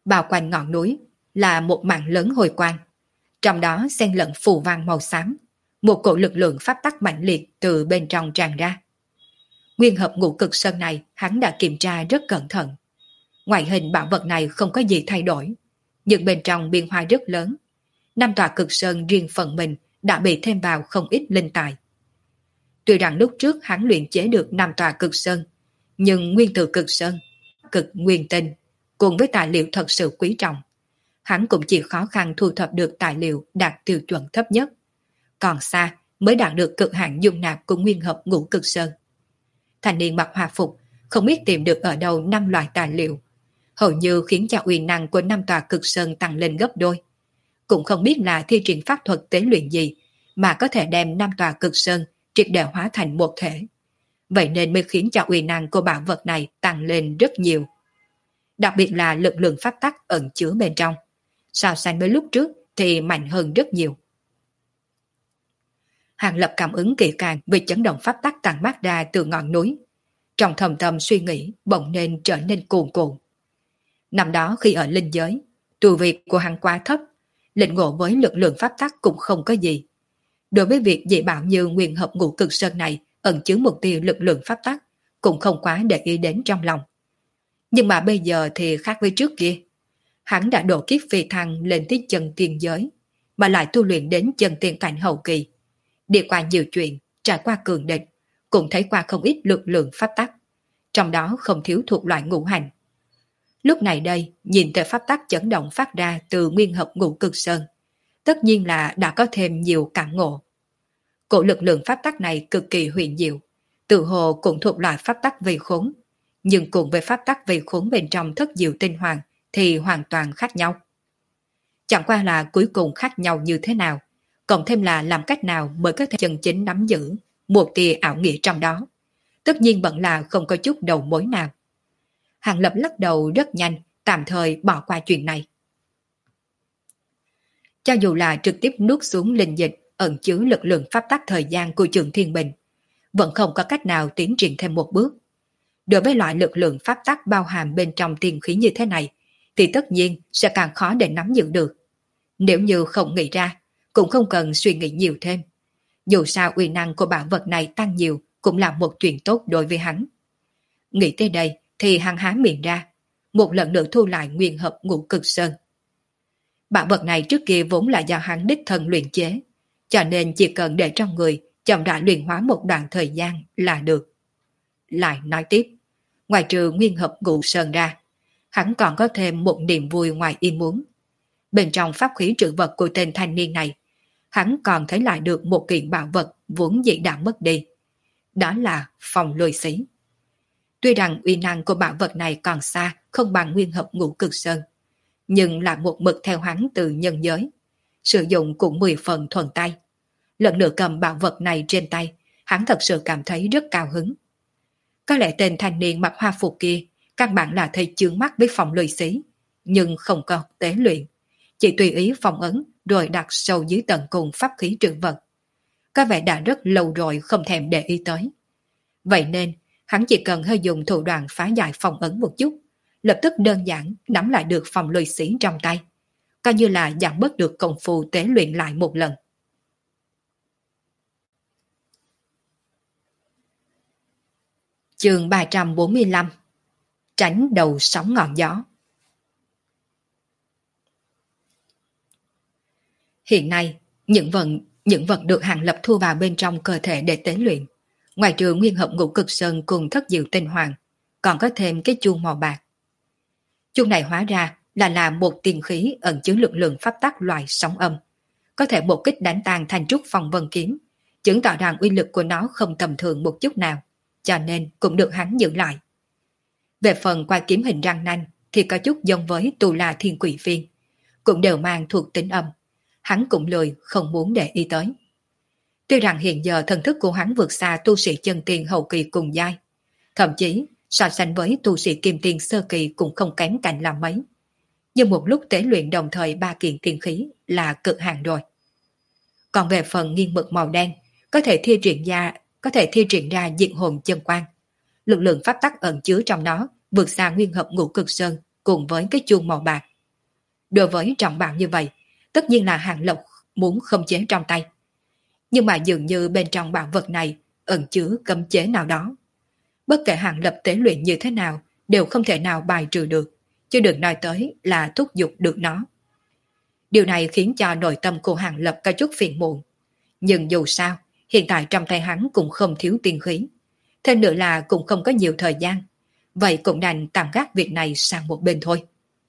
Speaker 1: Bao quanh ngọn núi là một mảng lớn hồi quang, trong đó xen lẫn phù văn màu xám, một cổ lực lượng pháp tắc mạnh liệt từ bên trong tràn ra. Nguyên hợp ngũ cực sơn này hắn đã kiểm tra rất cẩn thận. Ngoại hình bảo vật này không có gì thay đổi, nhưng bên trong biên hoa rất lớn. Năm tòa cực sơn riêng phần mình đã bị thêm vào không ít linh tài. Tuy rằng lúc trước hắn luyện chế được 5 tòa cực sơn, nhưng nguyên tử cực sơn, cực nguyên tinh, cùng với tài liệu thật sự quý trọng, hắn cũng chỉ khó khăn thu thập được tài liệu đạt tiêu chuẩn thấp nhất. Còn xa mới đạt được cực hạn dung nạp của nguyên hợp ngũ cực sơn. Thanh niên mặc hòa phục không biết tìm được ở đâu 5 loại tài liệu, hầu như khiến cho uy năng của 5 tòa cực sơn tăng lên gấp đôi. Cũng không biết là thi triển pháp thuật tế luyện gì mà có thể đem 5 tòa cực sơn triệt để hóa thành một thể. Vậy nên mới khiến cho uy năng của bảo vật này tăng lên rất nhiều. Đặc biệt là lực lượng pháp tắc ẩn chứa bên trong, so sánh với lúc trước thì mạnh hơn rất nhiều. Hàng Lập cảm ứng kỹ càng về chấn động pháp tắc tàn mát ra từ ngọn núi. Trong thầm tâm suy nghĩ bỗng nên trở nên cuồn cuộn. Năm đó khi ở linh giới, tu vi của hắn quá thấp, lĩnh ngộ với lực lượng pháp tắc cũng không có gì. Đối với việc dị bảo như nguyên hợp ngũ cực sơn này ẩn chứa một tia lực lượng pháp tắc, cũng không quá để ý đến trong lòng. Nhưng mà bây giờ thì khác với trước kia. Hắn đã độ kiếp phi thăng lên tới chân tiên giới, mà lại tu luyện đến chân tiên cảnh hậu kỳ. Đi qua nhiều chuyện, trải qua cường địch, cũng thấy qua không ít lực lượng pháp tắc, trong đó không thiếu thuộc loại ngũ hành. Lúc này đây, nhìn tới pháp tắc chấn động phát ra từ nguyên hợp ngũ cực sơn, tất nhiên là đã có thêm nhiều cảm ngộ. Cổ lực lượng pháp tắc này cực kỳ huyền diệu, tự hồ cũng thuộc loại pháp tắc vây khốn, nhưng cùng với pháp tắc vây khốn bên trong thất diệu tinh hoàng thì hoàn toàn khác nhau. Chẳng qua là cuối cùng khác nhau như thế nào, cộng thêm là làm cách nào mới có thể chân chính nắm giữ một tia ảo nghĩa trong đó, tất nhiên vẫn là không có chút đầu mối nào. Hàng Lập lắc đầu rất nhanh, tạm thời bỏ qua chuyện này. Cho dù là trực tiếp nuốt xuống linh dịch ẩn chứa lực lượng pháp tắc thời gian của Trường Thiên Bình, vẫn không có cách nào tiến triển thêm một bước. Đối với loại lực lượng pháp tắc bao hàm bên trong tiên khí như thế này, thì tất nhiên sẽ càng khó để nắm giữ được. Nếu như không nghĩ ra, cũng không cần suy nghĩ nhiều thêm. Dù sao uy năng của bảo vật này tăng nhiều cũng là một chuyện tốt đối với hắn. Nghĩ tới đây thì hắn há miệng ra, một lần nữa thu lại nguyên hợp ngũ cực sơn. Bảo vật này trước kia vốn là do hắn đích thân luyện chế, cho nên chỉ cần để trong người chậm rãi luyện hóa một đoạn thời gian là được. Lại nói tiếp, ngoài trừ nguyên hợp ngũ sơn ra, hắn còn có thêm một niềm vui ngoài ý muốn. Bên trong pháp khí trữ vật của tên thanh niên này, hắn còn thấy lại được một kiện bảo vật vốn dĩ đã mất đi. Đó là phòng lôi xí. Tuy rằng uy năng của bảo vật này còn xa không bằng nguyên hợp ngũ cực sơn, nhưng là một mực theo hắn từ nhân giới. Sử dụng cũng 10 phần thuần tay. Lần nữa cầm bảo vật này trên tay, hắn thật sự cảm thấy rất cao hứng. Có lẽ tên thanh niên mặc hoa phục kia căn bản là thấy chướng mắt với phòng lôi xí, nhưng không có tế luyện. Chỉ tùy ý phong ấn rồi đặt sâu dưới tận cùng pháp khí trữ vật. Có vẻ đã rất lâu rồi không thèm để ý tới. Vậy nên, hắn chỉ cần hơi dùng thủ đoạn phá giải phong ấn một chút, lập tức đơn giản nắm lại được phòng lôi xí trong tay, coi như là giảm bớt được công phu tế luyện lại một lần. Chương 345. Tránh đầu sóng ngọn gió. Hiện nay, những vật được Hàng Lập thu vào bên trong cơ thể để tế luyện, ngoài trừ nguyên hợp ngũ cực sơn cùng thất diệu tinh hoàng, còn có thêm cái chuông màu bạc. Chuông này hóa ra là một tiền khí ẩn chứa lực lượng pháp tắc loại sóng âm, có thể một kích đánh tan thành trúc phong vân kiếm, chứng tỏ rằng uy lực của nó không tầm thường một chút nào, cho nên cũng được hắn giữ lại. Về phần qua kiếm hình răng nanh thì có chút giống với Tu La Thiên Quỷ Phiên, cũng đều mang thuộc tính âm, hắn cũng lười không muốn để ý tới. Tuy rằng hiện giờ thần thức của hắn vượt xa tu sĩ chân tiên hậu kỳ cùng giai, thậm chí so sánh với tu sĩ kim tiên sơ kỳ cũng không kém cạnh là mấy. Nhưng một lúc tế luyện đồng thời 3 kiện tiên khí là cực hạn rồi. Còn về phần nghiêng mực màu đen, có thể thi triển ra diệt hồn chân quang. Lực lượng pháp tắc ẩn chứa trong nó vượt xa nguyên hợp ngũ cực sơn cùng với cái chuông màu bạc, Đối với trọng bảo như vậy, tất nhiên là Hàng Lập muốn khống chế trong tay. Nhưng mà dường như bên trong bảo vật này ẩn chứa cấm chế nào đó. Bất kể Hàng Lập tế luyện như thế nào đều không thể nào bài trừ được, chứ đừng nói tới là thúc giục được nó. Điều này khiến cho nội tâm của Hàng Lập có chút phiền muộn. Nhưng dù sao, hiện tại trong tay hắn cũng không thiếu tiên khí. Thêm nữa là cũng không có nhiều thời gian. Vậy cũng đành tạm gác việc này sang một bên thôi.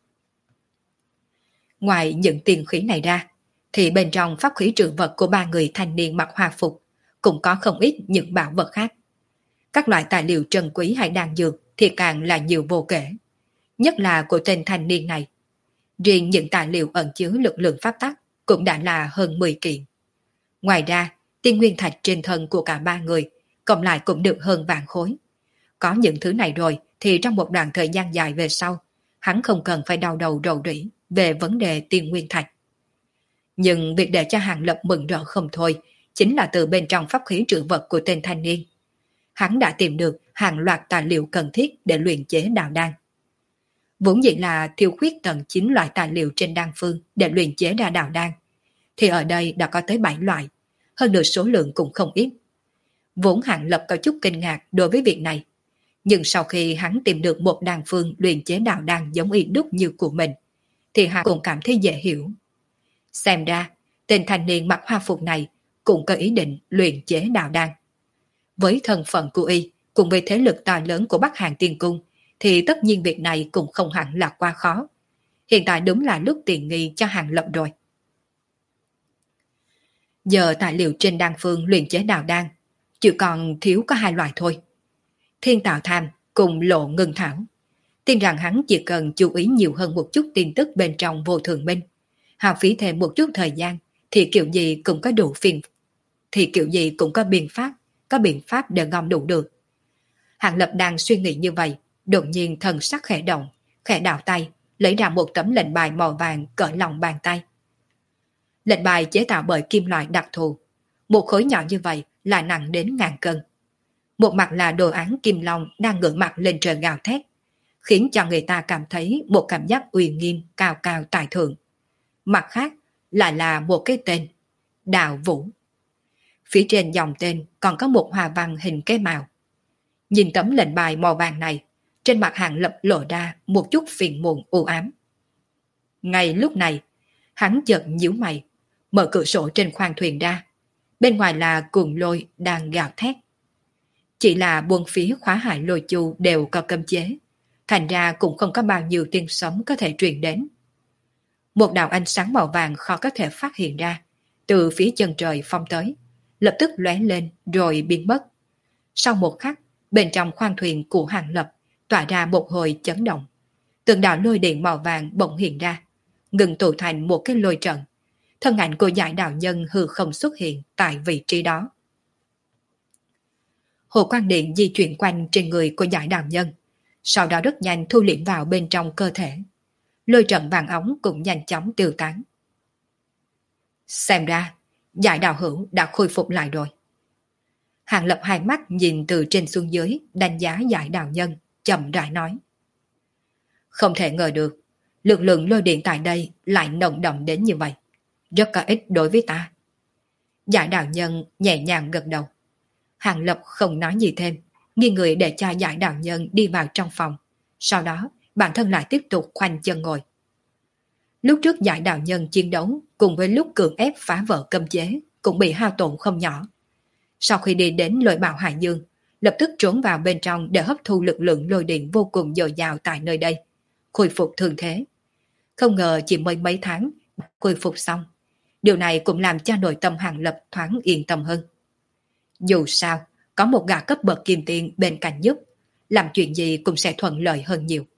Speaker 1: Ngoài những tiên khí này ra, thì bên trong pháp khí trữ vật của ba người thanh niên mặc hòa phục cũng có không ít những bảo vật khác. Các loại tài liệu trân quý hay đan dược thì càng là nhiều vô kể. Nhất là của tên thanh niên này. Riêng những tài liệu ẩn chứa lực lượng pháp tắc cũng đã là hơn 10 kiện. Ngoài ra, tiên nguyên thạch trên thân của cả ba người cộng lại cũng được hơn vạn khối. Có những thứ này rồi thì trong một đoạn thời gian dài về sau, hắn không cần phải đau đầu rầu rĩ về vấn đề tiên nguyên thạch. Nhưng việc để cho Hàng Lập mừng rỡ không thôi chính là từ bên trong pháp khí trữ vật của tên thanh niên. Hắn đã tìm được hàng loạt tài liệu cần thiết để luyện chế đạo đan. Vốn dĩ là thiếu khuyết tận 9 loại tài liệu trên đan phương để luyện chế ra đạo đan, thì ở đây đã có tới 7 loại, hơn nữa số lượng cũng không ít. Vốn Hàng Lập có chút kinh ngạc đối với việc này, nhưng sau khi hắn tìm được một đan phương luyện chế đạo đan giống y đúc như của mình, thì hắn cũng cảm thấy dễ hiểu. Xem ra, tên thanh niên mặc hoa phục này cũng có ý định luyện chế đạo đan. Với thân phận của y, cùng với thế lực to lớn của Bắc Hàn Tiên Cung, thì tất nhiên việc này cũng không hẳn là quá khó. Hiện tại đúng là lúc tiện nghi cho Hàng Lập rồi. Giờ tài liệu trên đan phương luyện chế đạo đan chỉ còn thiếu có 2 loại thôi. Thiên Tạo Tham cùng Lộ Ngân Thảo. Tin rằng hắn chỉ cần chú ý nhiều hơn một chút tin tức bên trong Vô Thường Minh, hao phí thêm một chút thời gian thì kiểu gì cũng có đủ phiền, thì kiểu gì cũng có biện pháp để gom đủ được. Hàng Lập đang suy nghĩ như vậy, đột nhiên thần sắc khẽ động, khẽ đảo tay, lấy ra một tấm lệnh bài màu vàng cỡ lòng bàn tay. Lệnh bài chế tạo bởi kim loại đặc thù, một khối nhỏ như vậy là nặng đến ngàn cân. Một mặt là đồ án kim long đang ngửa mặt lên trời gào thét, khiến cho người ta cảm thấy một cảm giác uy nghiêm cao cao tại thượng. Mặt khác lại là một cái tên, Đạo Vũ. Phía trên dòng tên còn có một hoa văn hình cái màu. Nhìn tấm lệnh bài màu vàng này, trên mặt Hàng Lập lộ ra một chút phiền muộn u ám. Ngay lúc này, hắn chợt nhíu mày, mở cửa sổ trên khoang thuyền ra. Bên ngoài là cuồng lôi đang gào thét. Chỉ là buôn phía khóa hải lôi chu đều có cấm chế, thành ra cũng không có bao nhiêu tiếng sóng có thể truyền đến. Một đạo ánh sáng màu vàng khó có thể phát hiện ra, từ phía chân trời phong tới, lập tức lóe lên rồi biến mất. Sau một khắc, bên trong khoang thuyền của Hàng Lập tỏa ra một hồi chấn động. Từng đạo lôi điện màu vàng bỗng hiện ra, ngừng tụ thành một cái lôi trận. Thân ảnh của Giải Đạo Nhân hư không xuất hiện tại vị trí đó. Hồ quang điện di chuyển quanh trên người của Giải Đạo Nhân, sau đó rất nhanh thu liễm vào bên trong cơ thể. Lôi trận vàng ống cũng nhanh chóng tiêu tán. Xem ra, Giải Đạo Hữu đã khôi phục lại rồi. Hàng Lập hai mắt nhìn từ trên xuống dưới, đánh giá Giải Đạo Nhân, chậm rãi nói. Không thể ngờ được, lực lượng lôi điện tại đây lại nồng đậm đến như vậy. Rất có ích đối với ta. Giải Đạo Nhân nhẹ nhàng gật đầu. Hàng Lập không nói gì thêm, nghiêng người để cho Giải Đạo Nhân đi vào trong phòng. Sau đó, bản thân lại tiếp tục khoanh chân ngồi. Lúc trước Giải Đạo Nhân chiến đấu cùng với lúc cưỡng ép phá vỡ cấm chế cũng bị hao tổn không nhỏ. Sau khi đi đến lôi bào Hải Dương, lập tức trốn vào bên trong để hấp thu lực lượng lôi điện vô cùng dồi dào tại nơi đây, khôi phục thương thế. Không ngờ chỉ mới mấy tháng khôi phục xong. Điều này cũng làm cho nội tâm Hàng Lập thoáng yên tâm hơn. Dù sao, có một gã cấp bậc kim tiền bên cạnh giúp, làm chuyện gì cũng sẽ thuận lợi hơn nhiều.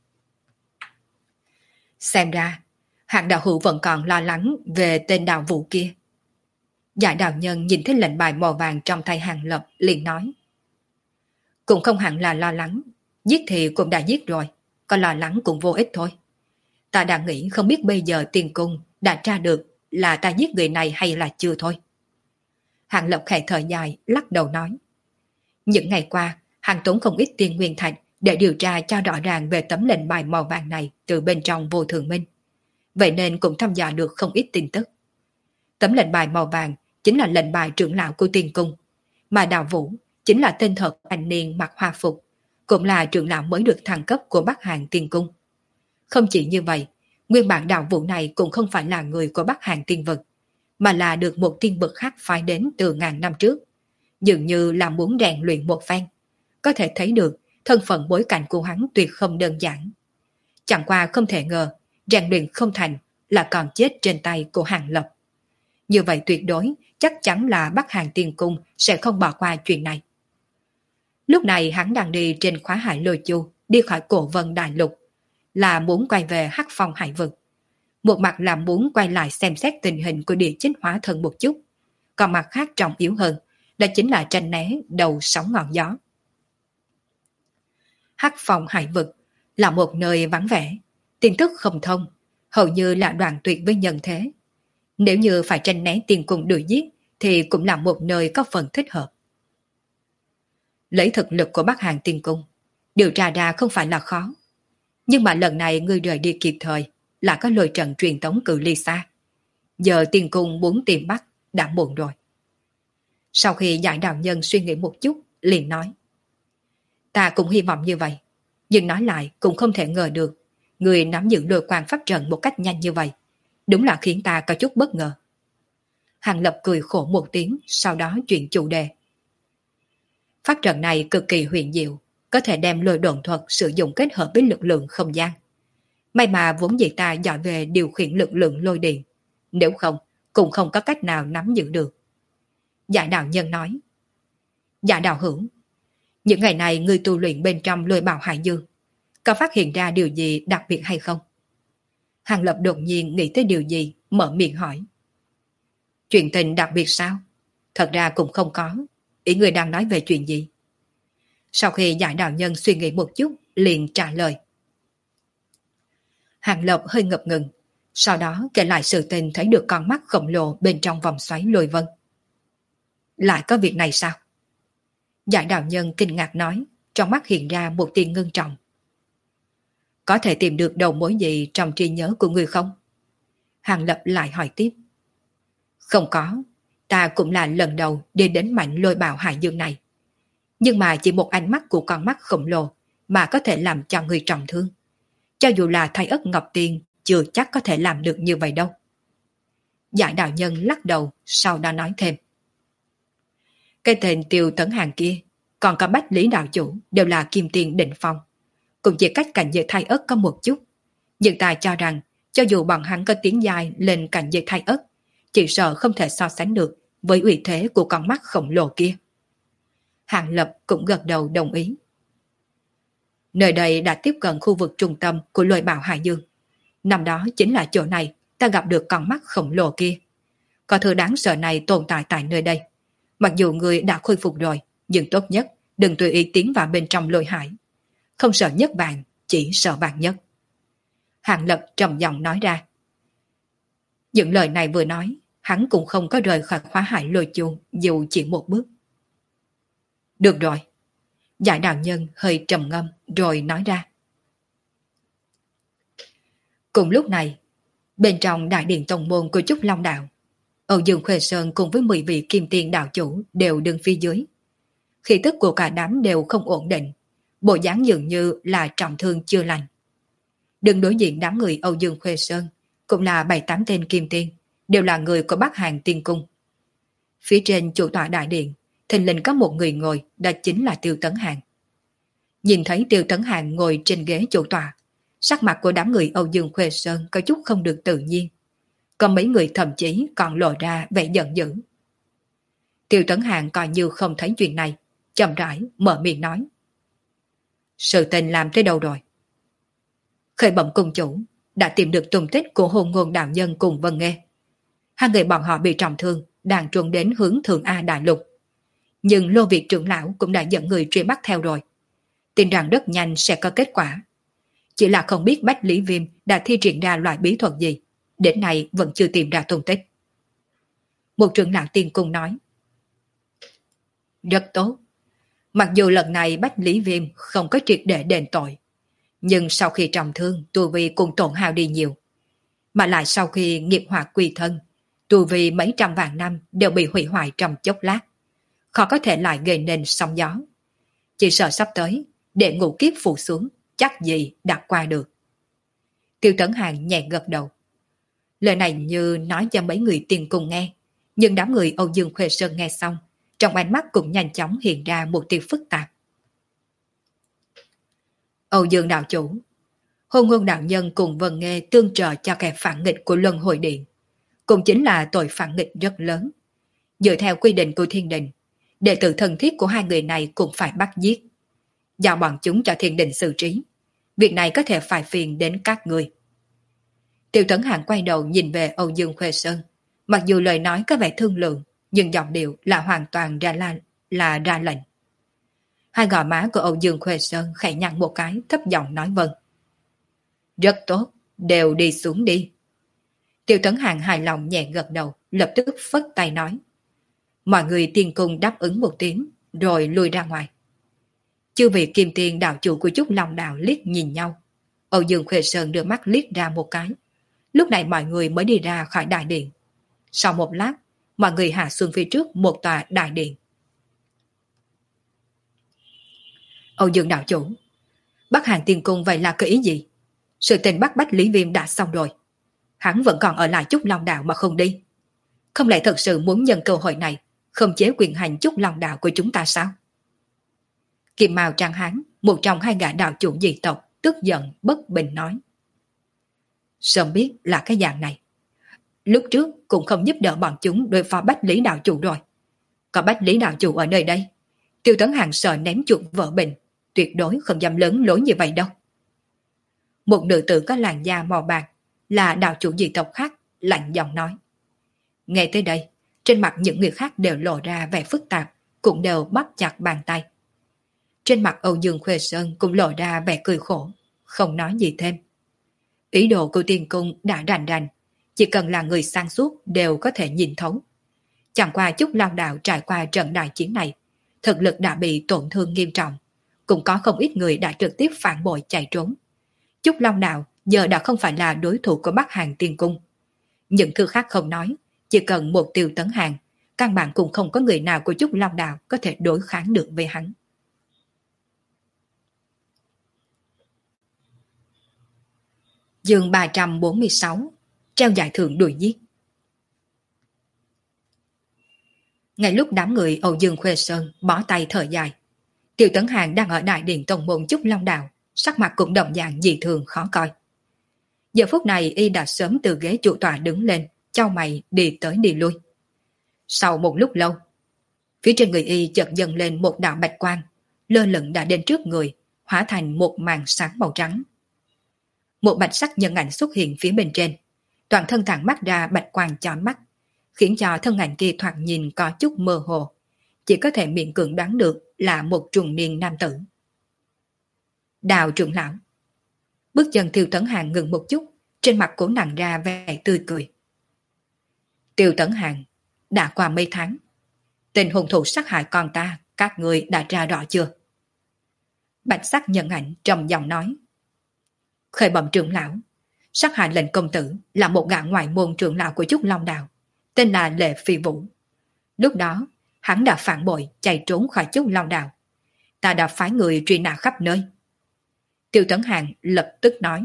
Speaker 1: Xem ra, Hạng đạo hữu vẫn còn lo lắng về tên Đạo Vũ kia. Giải Đạo Nhân nhìn thấy lệnh bài màu vàng trong tay Hàng Lập liền nói. Cũng không hẳn là lo lắng, giết thì cũng đã giết rồi, còn lo lắng cũng vô ích thôi. Ta đã nghĩ không biết bây giờ Tiên Cung đã tra được là ta giết người này hay là chưa thôi. Hàng Lập khẽ thở dài, lắc đầu nói. Những ngày qua, hàng tốn không ít tiền nguyên thạch để điều tra cho rõ ràng về tấm lệnh bài màu vàng này từ bên trong Vô Thường Minh. vậy nên cũng thăm dò được không ít tin tức. Tấm lệnh bài màu vàng chính là lệnh bài trưởng lão của tiên cung, mà Đào Vũ chính là tên thật thanh niên mặc hoa phục, cũng là trưởng lão mới được thăng cấp của Bắc Hàn Tiên Cung. Không chỉ như vậy, nguyên bản Đào Vũ này cũng không phải là người của Bắc Hàn Tiên Vực, mà là được một tiên vực khác phái đến từ ngàn năm trước, dường như là muốn rèn luyện một phen. Có thể thấy được thân phận bối cảnh của hắn tuyệt không đơn giản. Chẳng qua không thể ngờ, rèn luyện không thành là còn chết trên tay của Hàng Lập. Như vậy tuyệt đối chắc chắn là Bắc Hàn Tiên Cung sẽ không bỏ qua chuyện này. Lúc này hắn đang đi trên khóa hải lôi chu, đi khỏi Cổ Vân Đại Lục, là muốn quay về Hắc Phong Hải Vực. Một mặt là muốn quay lại xem xét tình hình của địa chính hóa thân một chút, còn mặt khác trọng yếu hơn là chính là tranh né đầu sóng ngọn gió. Hắc Phong Hải Vực là một nơi vắng vẻ, tin tức không thông, hầu như là đoạn tuyệt với nhân thế. Nếu như phải tranh né Tiên Cung đuổi giết thì cũng là một nơi có phần thích hợp. Lấy thực lực của Bắc Hàn Tiên Cung, điều tra ra không phải là khó. Nhưng mà lần này ngươi rời đi kịp thời, là có lôi trận truyền tống cự ly xa. Giờ Tiên Cung muốn tìm bắt, đã muộn rồi. Sau khi Giải Đạo Nhân suy nghĩ một chút, liền nói. Ta cũng hy vọng như vậy, nhưng nói lại cũng không thể ngờ được, người nắm giữ lôi quang pháp trận một cách nhanh như vậy. Đúng là khiến ta có chút bất ngờ. Hàng Lập cười khổ một tiếng, sau đó chuyển chủ đề. Pháp trận này cực kỳ huyền diệu, có thể đem lôi độn thuật sử dụng kết hợp với lực lượng không gian. May mà vốn dĩ ta giỏi về điều khiển lực lượng lôi điện, nếu không, cũng không có cách nào nắm giữ được. Dạ đạo nhân nói. Dạ đạo hữu, những ngày này ngươi tu luyện bên trong lôi bào hải dương, có phát hiện ra điều gì đặc biệt hay không? Hàng Lập đột nhiên nghĩ tới điều gì, mở miệng hỏi. Chuyện tình đặc biệt sao? Thật ra cũng không có. Ý người đang nói về chuyện gì? Sau khi Giải đạo nhân suy nghĩ một chút, liền trả lời. Hàng Lập hơi ngập ngừng, sau đó kể lại sự tình thấy được con mắt khổng lồ bên trong vòng xoáy lôi vân. Lại có việc này sao? Giải đạo nhân kinh ngạc nói, trong mắt hiện ra một tia ngưng trọng. Có thể tìm được đầu mối gì trong trí nhớ của người không? Hàng Lập lại hỏi tiếp. Không có, ta cũng là lần đầu đi đến mảnh lôi bào hải dương này. Nhưng mà chỉ một ánh mắt của con mắt khổng lồ mà có thể làm cho người trọng thương. Cho dù là Thái Ất Ngọc Tiên chưa chắc có thể làm được như vậy đâu. Giải đạo nhân lắc đầu, sau đó nói thêm. Cái tên Tiêu Tấn Hàng kia, còn cả Bách Lý đạo chủ đều là kim tiền định phong. Cũng chỉ cách cảnh giới Thái Ất có một chút. Nhưng ta cho rằng, cho dù bọn hắn có tiếng dài lên cảnh giới Thái Ất, chỉ sợ không thể so sánh được với uy thế của con mắt khổng lồ kia. Hàng Lập cũng gật đầu đồng ý. Nơi đây đã tiếp cận khu vực trung tâm của lôi bào hải dương. Năm đó chính là chỗ này ta gặp được con mắt khổng lồ kia. Có thứ đáng sợ này tồn tại tại nơi đây. Mặc dù người đã khôi phục rồi, nhưng tốt nhất đừng tùy ý tiến vào bên trong lôi hải. Không sợ nhất vàng, chỉ sợ vàng nhất. Hàng Lập trầm giọng nói ra. Những lời này vừa nói, hắn cũng không có rời khỏi khóa hải lôi chu dù chỉ một bước. Được rồi. Giải đạo nhân hơi trầm ngâm rồi nói ra. Cùng lúc này, bên trong đại điện tông môn của Trúc Long Đạo, Âu Dương Khuê Sơn cùng với 10 vị kim tiền đạo chủ đều đứng phía dưới. Khí tức của cả đám đều không ổn định, bộ dáng dường như là trọng thương chưa lành. Đứng đối diện đám người Âu Dương Khuê Sơn cũng là 7-8 tên kim tiên, đều là người của Bắc Hàn Tiên Cung. Phía trên chủ tọa đại điện, thình lình có một người ngồi, đó chính là Tiêu Tấn Hàng. Nhìn thấy Tiêu Tấn Hàng ngồi trên ghế chủ tọa, sắc mặt của đám người Âu Dương Khuê Sơn có chút không được tự nhiên. Có mấy người thậm chí còn lộ ra vẻ giận dữ. Tiêu Tấn Hàng coi như không thấy chuyện này, chậm rãi mở miệng nói. Sự tình làm tới đâu rồi? Khởi Bẩm cung chủ đã tìm được tung tích của Hôn Ngôn đạo nhân cùng Vân Nghê. Hai người bọn họ bị trọng thương, đang trốn đến hướng Thượng A Đại Lục. Nhưng Lô Việt trưởng lão cũng đã dẫn người truy bắt theo rồi. Tin rằng rất nhanh sẽ có kết quả. Chỉ là không biết Bách Lý Viêm đã thi triển ra loại bí thuật gì, đến nay vẫn chưa tìm ra tung tích. Một trưởng lão tiên cung nói. Rất tốt. Mặc dù lần này Bách Lý Viêm không có triệt để đền tội, nhưng sau khi trọng thương tu vi cũng tổn hao đi nhiều. mà lại sau khi nghiệp hỏa quy thân, tu vi mấy trăm vạn năm đều bị hủy hoại trong chốc lát, khó có thể lại gây nên sóng gió. Chỉ sợ sắp tới, để ngũ kiếp phụ xuống, chắc gì đã qua được. Tiêu Tấn Hàng nhẹ gật đầu. Lời này như nói cho mấy người tiền cùng nghe, nhưng đám người Âu Dương Khuê Sơn nghe xong, trong ánh mắt cũng nhanh chóng hiện ra một tia phức tạp. Âu Dương đạo chủ, Hôn Ngôn đạo nhân cùng Vân Nghê tương trợ cho kẻ phản nghịch của Luân Hồi Điện, cũng chính là tội phản nghịch rất lớn. Dựa theo quy định của thiên đình, đệ tử thân thiết của hai người này cũng phải bắt giết, giao bọn chúng cho thiên đình xử trí. Việc này có thể phải phiền đến các người. Tiêu Tấn Hàng quay đầu nhìn về Âu Dương Khuê Sơn, mặc dù lời nói có vẻ thương lượng, nhưng giọng điệu là hoàn toàn ra lệnh. Hai gò má của Âu Dương Khuê Sơn khẽ nhăn một cái, thấp giọng nói vâng. Rất tốt, đều đi xuống đi. Tiêu Tấn Hàng hài lòng nhẹ gật đầu, lập tức phất tay nói. Mọi người tiên cung đáp ứng một tiếng, rồi lui ra ngoài. Chư vị kim tiền đạo chủ của Trúc Long Đạo liếc nhìn nhau. Âu Dương Khuê Sơn đưa mắt liếc ra một cái. Lúc này mọi người mới đi ra khỏi đại điện. Sau một lát, mọi người hạ xuống phía trước một tòa đại điện. Âu Dương đạo chủ, Bắc Hàng tiên cung vậy là cái ý gì? Sự tình bắt Bách Lý Viêm đã xong rồi. Hắn vẫn còn ở lại Trúc Long Đạo mà không đi. Không lẽ thật sự muốn nhân cơ hội này khống chế quyền hành Trúc Long Đạo của chúng ta sao? Kim Mao Trang Hán, một trong hai gã đạo chủ dị tộc, tức giận bất bình nói. Sớm biết là cái dạng này, lúc trước cũng không giúp đỡ bọn chúng đối phó Bách Lý đạo chủ rồi. Có Bách Lý đạo chủ ở nơi đây, Tiêu Tấn Hàng sợ ném chuột vỡ bình, tuyệt đối không dám lớn lối như vậy đâu. Một nữ tử có làn da màu bạc, là đạo chủ dị tộc khác, lạnh giọng nói. Nghe tới đây, trên mặt những người khác đều lộ ra vẻ phức tạp, cũng đều bắp chặt bàn tay. Trên mặt Âu Dương Khuê Sơn cũng lộ ra vẻ cười khổ, không nói gì thêm. Ý đồ của tiên cung đã rành rành, chỉ cần là người sáng suốt đều có thể nhìn thấu. Chẳng qua Trúc Long Đạo trải qua trận đại chiến này, thực lực đã bị tổn thương nghiêm trọng, cũng có không ít người đã trực tiếp phản bội chạy trốn. Trúc Long Đạo giờ đã không phải là đối thủ của Bắc Hàng tiên cung. Những thứ khác không nói, chỉ cần một Tiêu Tấn Hàng, căn bản cũng không có người nào của Trúc Long Đạo có thể đối kháng được với hắn. Chương 346, treo giải thưởng đuổi giết. Ngay lúc đám người Âu Dương Khuê Sơn bỏ tay thở dài, Tiêu Tấn Hàng đang ở đại điện tổng môn Trúc Long Đạo, sắc mặt cũng đồng dạng dị thường khó coi. Giờ phút này y đã sớm từ ghế chủ tọa đứng lên, chau mày đi tới đi lui. Sau một lúc lâu, phía trên người y chợt dâng lên một đạo bạch quang, lơ lửng đã đến trước người, hóa thành một màn sáng màu trắng. Một bạch sắc nhân ảnh xuất hiện phía bên trên, toàn thân thẳng mắt ra bạch quang chói mắt, khiến cho thân ảnh kia thoạt nhìn có chút mơ hồ, chỉ có thể miễn cưỡng đoán được là một trùng niên nam tử. Đào trưởng lão. Bước chân Tiêu Tấn Hàng ngừng một chút, trên mặt cố nặng ra vẻ tươi cười. Tiêu Tấn Hàng, đã qua mấy tháng, tên hung thủ sát hại con ta, các người đã tra rõ chưa? Bạch sắc nhân ảnh trầm giọng nói. Khởi bẩm trưởng lão, sát hại lệnh công tử là một gã ngoại môn trưởng lão của Trúc Long Đạo, tên là Lệ Phi Vũ. Lúc đó, hắn đã phản bội chạy trốn khỏi Trúc Long Đạo. Ta đã phái người truy nã khắp nơi. Tiêu Tấn Hàng lập tức nói.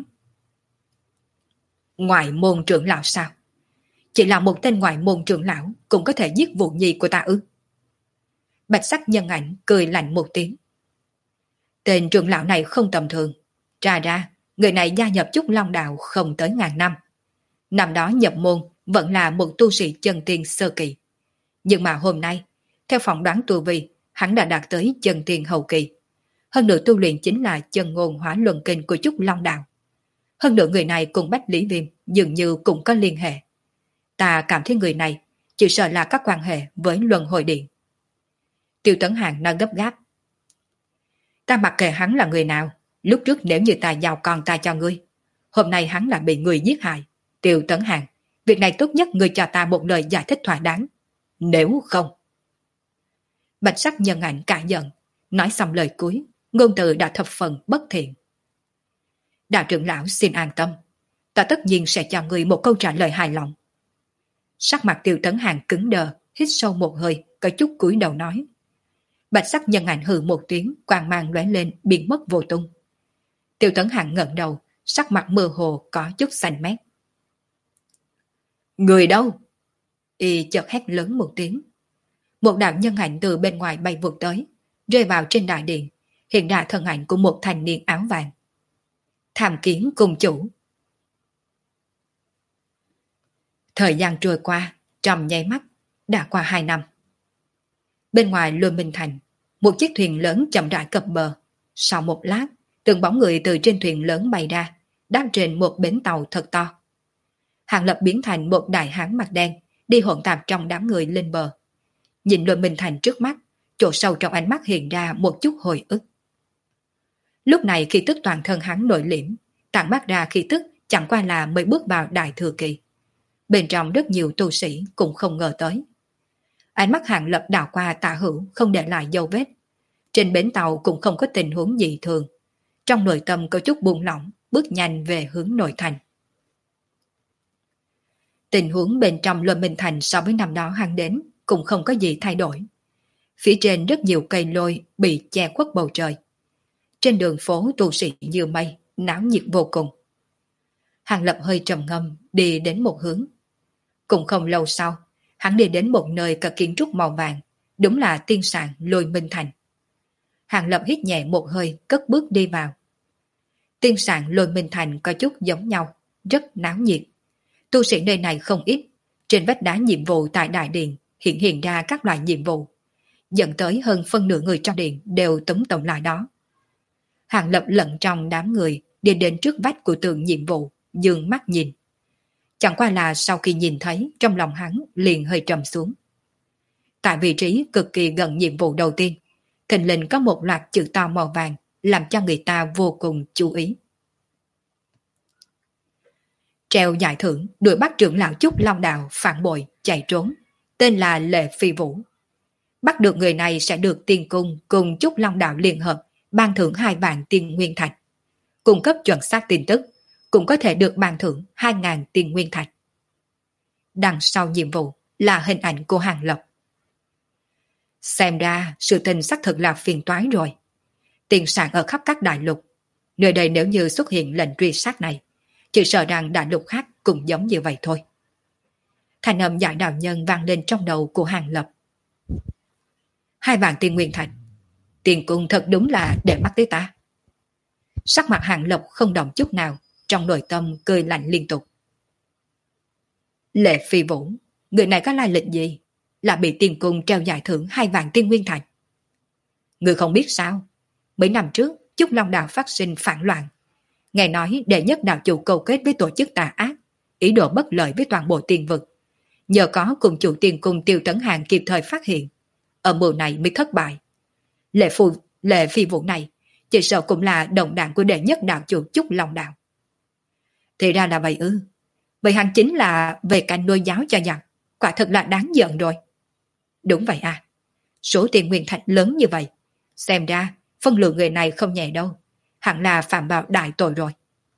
Speaker 1: Ngoại môn trưởng lão sao? Chỉ là một tên ngoại môn trưởng lão cũng có thể giết Vũ Nhi của ta ư? Bạch sắc nhân ảnh cười lạnh một tiếng. Tên trưởng lão này không tầm thường. Tra ra, người này gia nhập Trúc Long Đạo không tới ngàn năm. Năm đó nhập môn vẫn là một tu sĩ chân tiên sơ kỳ. Nhưng mà hôm nay, theo phỏng đoán tu vi, hắn đã đạt tới chân tiên hậu kỳ. Hơn nữa tu luyện chính là chân ngôn hóa luân kinh của Trúc Long Đạo. Hơn nữa người này cùng Bách Lý Viêm dường như cũng có liên hệ. Ta cảm thấy người này chỉ sợ là các quan hệ với Luân Hồi Điện. Tiêu Tấn Hàng nói gấp gáp. Ta mặc kệ hắn là người nào, lúc trước nếu như ta giao con ta cho ngươi, hôm nay hắn là bị người giết hại. Tiêu Tấn Hàng, việc này tốt nhất ngươi cho ta một lời giải thích thỏa đáng. Nếu không... Bạch sắc nhân ảnh cả giận, nói xong lời cuối, ngôn từ đã thập phần bất thiện. Đạo trưởng lão xin an tâm, ta tất nhiên sẽ cho người một câu trả lời hài lòng. Sắc mặt Tiêu Tấn Hàng cứng đờ, hít sâu một hơi, có chút cúi đầu nói. Bạch sắc nhân ảnh hừ một tiếng, quang mang lóe lên, biến mất vô tung. Tiêu Tấn Hàng ngẩng đầu, sắc mặt mơ hồ có chút xanh mét. Người đâu? Y chợt hét lớn một tiếng. Một đạo nhân ảnh từ bên ngoài bay vụt tới, rơi vào trên đại điện, hiện ra thân ảnh của một thanh niên áo vàng. Tham kiến cùng chủ. Thời gian trôi qua, trong nháy mắt, đã qua 2 năm. Bên ngoài Lôi Minh Thành, một chiếc thuyền lớn chậm rãi cập bờ. Sau một lát, từng bóng người từ trên thuyền lớn bay ra, đáp trên một bến tàu thật to. Hàng Lập biến thành một đại hán mặt đen, đi hỗn tạp trong đám người lên bờ. Nhìn Lôi Minh Thành trước mắt, chỗ sâu trong ánh mắt hiện ra một chút hồi ức. Lúc này khí tức toàn thân hắn nội liễm, tản mát ra khí tức chẳng qua là mới bước vào đại thừa kỳ. Bên trong rất nhiều tu sĩ cũng không ngờ tới. Ánh mắt Hàng Lập đảo qua tả hữu không để lại dấu vết. Trên bến tàu cũng không có tình huống gì thường. Trong nội tâm có chút buông lỏng, bước nhanh về hướng nội thành. Tình huống bên trong Lôi Minh Thành so với năm đó hắn đến cũng không có gì thay đổi. Phía trên rất nhiều cây lôi bị che khuất bầu trời. Trên đường phố tu sĩ như mây, náo nhiệt vô cùng. Hàng Lập hơi trầm ngâm đi đến một hướng. Cũng không lâu sau, hắn đi đến một nơi có kiến trúc màu vàng, đúng là tiên sàng Lôi Minh Thành. Hàng Lập hít nhẹ một hơi, cất bước đi vào. Tiên sàng Lôi Minh Thành có chút giống nhau, rất náo nhiệt. Tu sĩ nơi này không ít, trên vách đá nhiệm vụ tại đại điện hiện ra các loại nhiệm vụ, dẫn tới hơn phân nửa người trong điện đều túm tổng lại đó. Hàng Lập lẫn trong đám người đi đến trước vách của tường nhiệm vụ, dương mắt nhìn. Chẳng qua là sau khi nhìn thấy, trong lòng hắn liền hơi trầm xuống. Tại vị trí cực kỳ gần nhiệm vụ đầu tiên, thình lình có một loạt chữ to màu vàng làm cho người ta vô cùng chú ý. Treo giải thưởng đuổi bắt trưởng lão Trúc Long Đạo phản bội chạy trốn, tên là Lệ Phi Vũ. Bắt được người này sẽ được Tiên Cung cùng Trúc Long Đạo liên hợp ban thưởng 2 vạn tiên nguyên thạch. Cung cấp chuẩn xác tin tức, cũng có thể được ban thưởng 2.000 tiên nguyên thạch. Đằng sau nhiệm vụ là hình ảnh của Hàng Lập. Xem ra sự tình xác thực là phiền toái rồi. Tiền sản ở khắp các đại lục. Nơi đây nếu như xuất hiện lệnh truy sát này, chỉ sợ rằng đại lục khác cũng giống như vậy thôi. Thành âm giải đạo nhân vang lên trong đầu của Hàng Lập. 2 vạn tiên nguyên thạch. Tiền cung thật đúng là để mắt tới ta. Sắc mặt Hàng Lập không động chút nào, trong nội tâm cười lạnh liên tục. Lệ Phi Vũ, người này có lai lịch gì? Là bị Tiên Cung treo giải thưởng 2 vạn tiên nguyên thạch. Người không biết sao? Mấy năm trước, Trúc Long Đạo phát sinh phản loạn. Nghe nói đệ nhất đạo chủ câu kết với tổ chức tà ác, ý đồ bất lợi với toàn bộ tiên vực. Nhờ có cùng chủ Tiên Cung Tiêu Tấn Hàng kịp thời phát hiện, âm mưu này mới thất bại. Lệ Phi Vũ này chỉ sợ cũng là đồng đảng của đệ nhất đạo chủ Trúc Long Đạo. Thì ra là vậy ư. Vậy hắn chính là về cạnh nuôi giáo cho giặc, quả thật là đáng giận rồi. Đúng vậy à. Số tiền nguyên thạch lớn như vậy, xem ra phân lượng người này không nhẹ đâu, hẳn là phạm vào đại tội rồi.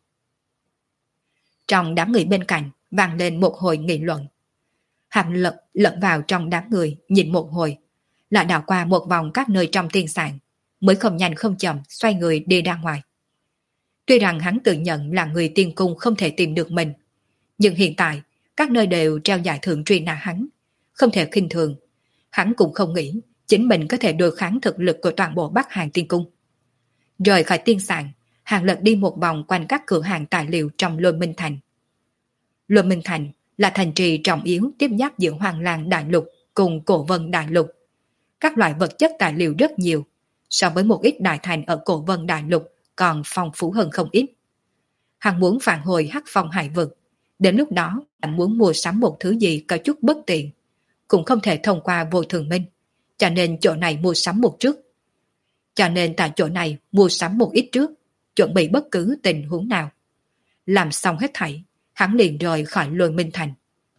Speaker 1: Trong đám người bên cạnh vang lên một hồi nghị luận. Hàng Lập lẫn vào trong đám người nhìn một hồi, lại đảo qua một vòng các nơi trong tiên sản, mới không nhanh không chậm xoay người đi ra ngoài. Tuy rằng hắn tự nhận là người Tiên Cung không thể tìm được mình, nhưng hiện tại các nơi đều treo giải thưởng truy nã hắn, không thể khinh thường. Hắn cũng không nghĩ chính mình có thể đối kháng thực lực của toàn bộ Bắc Hàng Tiên Cung. Rời khỏi tiên sản, Hàng Lập đi một vòng quanh các cửa hàng tài liệu trong Lôi Minh Thành. Lôi Minh Thành là thành trì trọng yếu tiếp giáp giữa Hoàng Lang Đại Lục cùng Cổ Vân Đại Lục. Các loại vật chất tài liệu rất nhiều, so với một ít đại thành ở Cổ Vân Đại Lục còn phong phú hơn không ít. Hắn muốn phản hồi Hắc Phong Hải Vực, đến lúc đó hắn muốn mua sắm một thứ gì có chút bất tiện, cũng không thể thông qua Vô Thường Minh, cho nên chỗ này mua sắm một trước. Cho nên tại chỗ này mua sắm một ít trước, chuẩn bị bất cứ tình huống nào. Làm xong hết thảy, hắn liền rời khỏi Lôi Minh Thành.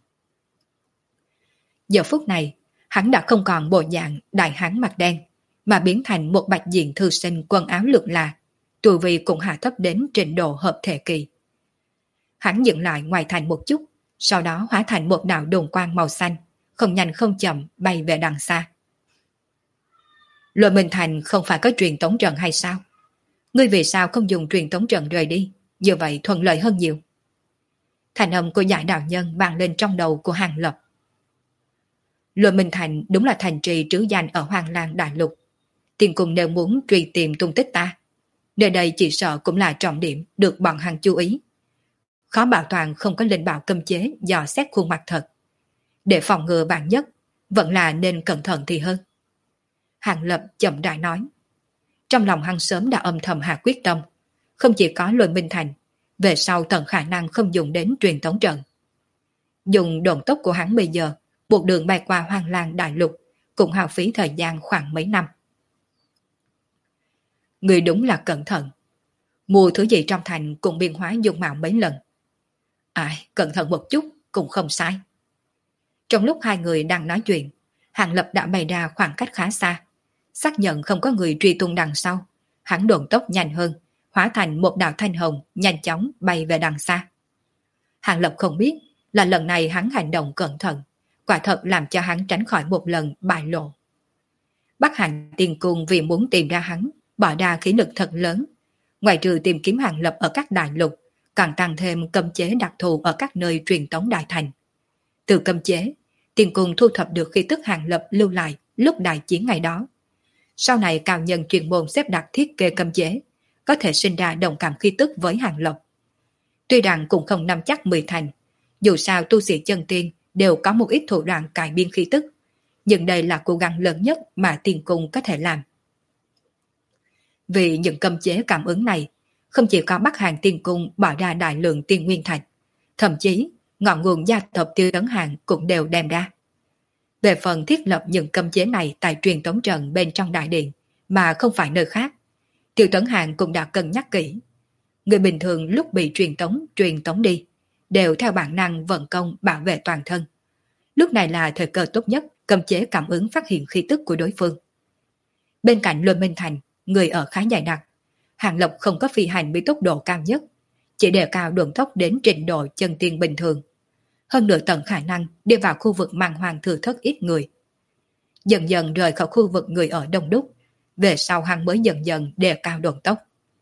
Speaker 1: Giờ phút này, hắn đã không còn bộ dạng đại hán mặt đen, mà biến thành một bạch diện thư sinh quần áo lượt là, tu vi cũng hạ thấp đến trình độ hợp thể kỳ. Hắn dừng lại ngoài thành một chút, sau đó hóa thành một đạo đồn quang màu xanh, không nhanh không chậm bay về đằng xa. Lôi Minh Thành không phải có truyền tống trận hay sao? Ngươi vì sao không dùng truyền tống trận rời đi? Như vậy thuận lợi hơn nhiều. Thành âm của giải đạo nhân vang lên trong đầu của Hàng Lập. Lôi Minh Thành đúng là thành trì trứ danh ở Hoàng Lang Đại Lục. Tiền cùng đều muốn truy tìm tung tích ta. Nơi đây chỉ sợ cũng là trọng điểm được bọn hắn chú ý. Khó bảo toàn không có linh bảo cấm chế dò xét khuôn mặt thật. Để phòng ngừa vạn nhất, vẫn là nên cẩn thận thì hơn. Hàng Lập chậm rãi nói. Trong lòng hắn sớm đã âm thầm hạ quyết tâm. Không chỉ có Lôi Minh Thành, về sau tận khả năng không dùng đến truyền tống trận. Dùng độn tốc của hắn bây giờ, một đường bay qua Hoàng Lang Đại Lục, cũng hao phí thời gian khoảng mấy năm. Người đúng là cẩn thận. Mua thứ gì trong thành cũng biến hóa dung mạo mấy lần. Ai, cẩn thận một chút cũng không sai. Trong lúc hai người đang nói chuyện, Hàng Lập đã bay ra khoảng cách khá xa. Xác nhận không có người truy tung đằng sau, hắn độn tốc nhanh hơn, hóa thành một đạo thanh hồng nhanh chóng bay về đằng xa. Hàng Lập không biết là lần này hắn hành động cẩn thận, quả thật làm cho hắn tránh khỏi một lần bại lộ. Bắc Hành Tiên Cung vì muốn tìm ra hắn, bỏ ra khí lực thật lớn. Ngoài trừ tìm kiếm Hàng Lập ở các đại lục, còn tăng thêm cấm chế đặc thù ở các nơi truyền tống đại thành. Từ cấm chế, Tiên Cung thu thập được khí tức Hàng Lập lưu lại lúc đại chiến ngày đó. Sau này cao nhân chuyên môn xếp đặt thiết kế cấm chế, có thể sinh ra đồng cảm khí tức với Hàng Lập. Tuy rằng cũng không nắm chắc 10 thành, dù sao tu sĩ chân tiên đều có một ít thủ đoạn cải biên khí tức, nhưng đây là cố gắng lớn nhất mà Tiên Cung có thể làm. Vì những cấm chế cảm ứng này, không chỉ có Bắc Hàng Tiên Cung bỏ ra đại lượng tiên nguyên thạch, thậm chí ngọn nguồn gia tộc Tiêu Tấn Hàng cũng đều đem ra. Về phần thiết lập những cấm chế này tại truyền tống trận bên trong đại điện, mà không phải nơi khác, Tiêu Tấn Hàng cũng đã cân nhắc kỹ. Người bình thường lúc bị truyền tống đi, đều theo bản năng vận công bảo vệ toàn thân. Lúc này là thời cơ tốt nhất cấm chế cảm ứng phát hiện khí tức của đối phương. Bên cạnh Lôi Minh Thành, người ở khá dày đặc, Hàng Lập không có phi hành với tốc độ cao nhất, chỉ đề cao đường tốc đến trình độ chân tiên bình thường. Hơn nữa tận khả năng đi vào khu vực màng hoàng thừa thất ít người. Dần dần rời khỏi khu vực người ở đông đúc, về sau hắn mới dần dần đề cao đường tốc.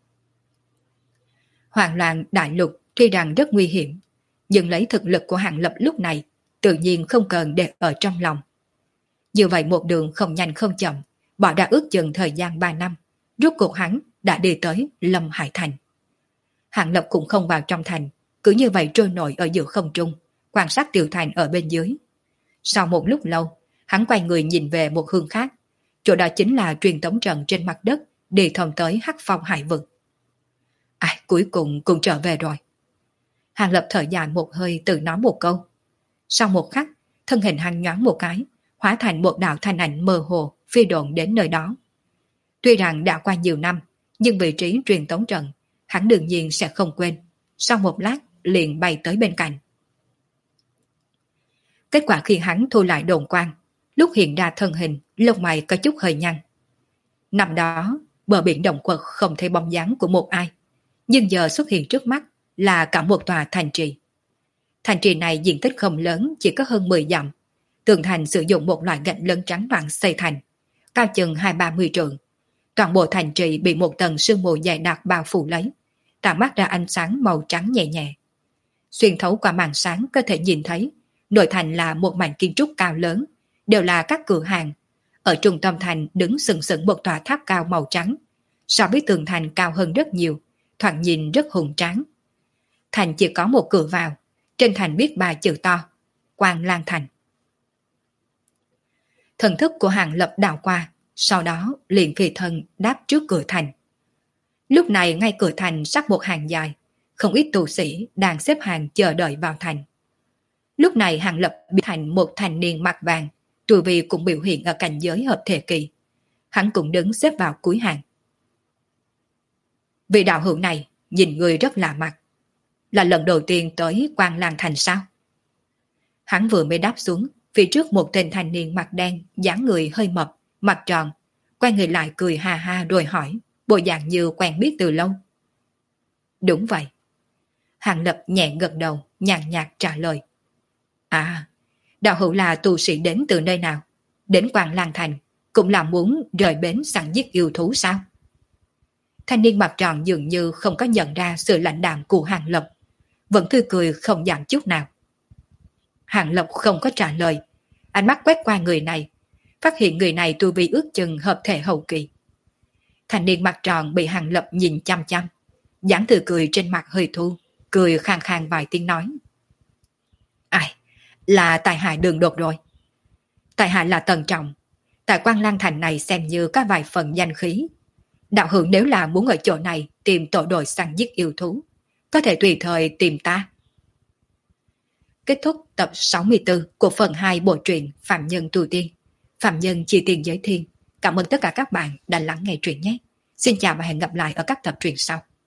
Speaker 1: Hoàng Loan Đại Lục tuy rằng rất nguy hiểm, nhưng lấy thực lực của Hàng Lập lúc này, tự nhiên không cần để ở trong lòng. Như vậy một đường không nhanh không chậm, bỏ ra ước chừng thời gian 3 năm, rốt cuộc hắn đã đi tới Lâm Hải Thành. Hàng Lập cũng không vào trong thành, cứ như vậy trôi nổi ở giữa không trung, quan sát Tiểu Thành ở bên dưới. Sau một lúc lâu, hắn quay người nhìn về một hướng khác, chỗ đó chính là truyền tống trận trên mặt đất đi thông tới Hắc Phong Hải vực. Cuối cùng cũng trở về rồi. Hàng Lập thở dài một hơi tự nói một câu. Sau một khắc, thân hình hắn nhoáng một cái, hóa thành một đạo thanh ảnh mơ hồ phi độn đến nơi đó. Tuy rằng đã qua nhiều năm, nhưng vị trí truyền tống trận, hắn đương nhiên sẽ không quên. Sau một lát, liền bay tới bên cạnh. Kết quả khi hắn thu lại đồn quang, lúc hiện ra thân hình, lông mày có chút hơi nhăn. Năm đó, bờ biển động quật không thấy bóng dáng của một ai, nhưng giờ xuất hiện trước mắt là cả một tòa thành trì. Thành trì này diện tích không lớn, chỉ có hơn 10 dặm. Tường thành sử dụng một loại gạch lớn trắng loãng xây thành, cao chừng 20-30 trượng. Toàn bộ thành trì bị một tầng sương mù dày đặc bao phủ lấy, tạo mắt ra ánh sáng màu trắng nhẹ nhẹ. Xuyên thấu qua màn sáng có thể nhìn thấy, nội thành là một mảnh kiến trúc cao lớn, đều là các cửa hàng. Ở trung tâm thành đứng sừng sững một tòa tháp cao màu trắng, so với tường thành cao hơn rất nhiều, thoạt nhìn rất hùng tráng. Thành chỉ có một cửa vào, trên thành viết 3 chữ to, Quang Lang Thành. Thần thức của Hàng Lập đảo qua, sau đó liền phi thân đáp trước cửa thành. Lúc này ngay cửa thành sắp một hàng dài, không ít tu sĩ đang xếp hàng chờ đợi vào thành. Lúc này Hàng Lập biến thành một thanh niên mặc vàng, tu vi cũng biểu hiện ở cảnh giới hợp thể kỳ. Hắn cũng đứng xếp vào cuối hàng. Vị đạo hữu này nhìn người rất lạ mặt, là lần đầu tiên tới Quang Lang Thành sao? Hắn vừa mới đáp xuống, phía trước một tên thanh niên mặt đen, dáng người hơi mập, mặt tròn, quay người lại cười ha ha rồi hỏi, bộ dạng như quen biết từ lâu. Đúng vậy. Hàng Lập nhẹ gật đầu, nhàn nhạt trả lời. À, đạo hữu là tu sĩ đến từ nơi nào? Đến Quang Lang Thành, cũng là muốn rời bến săn giết yêu thú sao? Thanh niên mặt tròn dường như không có nhận ra sự lãnh đạm của Hàng Lập, vẫn tươi cười không giảm chút nào. Hàng Lập không có trả lời, ánh mắt quét qua người này, phát hiện người này tu vi ước chừng hợp thể hậu kỳ. Thanh niên mặt tròn bị Hàng Lập nhìn chăm chăm, dáng tươi cười trên mặt hơi thu, cười khàn khàn vài tiếng nói. Ai, là tại hạ đường đột rồi. Tại hạ là Tần Trọng, tại Quang Lang Thành này xem như có vài phần danh khí. Đạo hữu nếu là muốn ở chỗ này tìm tổ đội săn giết yêu thú, có thể tùy thời tìm ta. Kết thúc tập 64 của phần 2 bộ truyện Phạm Nhân Tu Tiên. Phạm Nhân chi tiền giới thiên. Cảm ơn tất cả các bạn đã lắng nghe truyện nhé. Xin chào và hẹn gặp lại ở các tập truyện sau.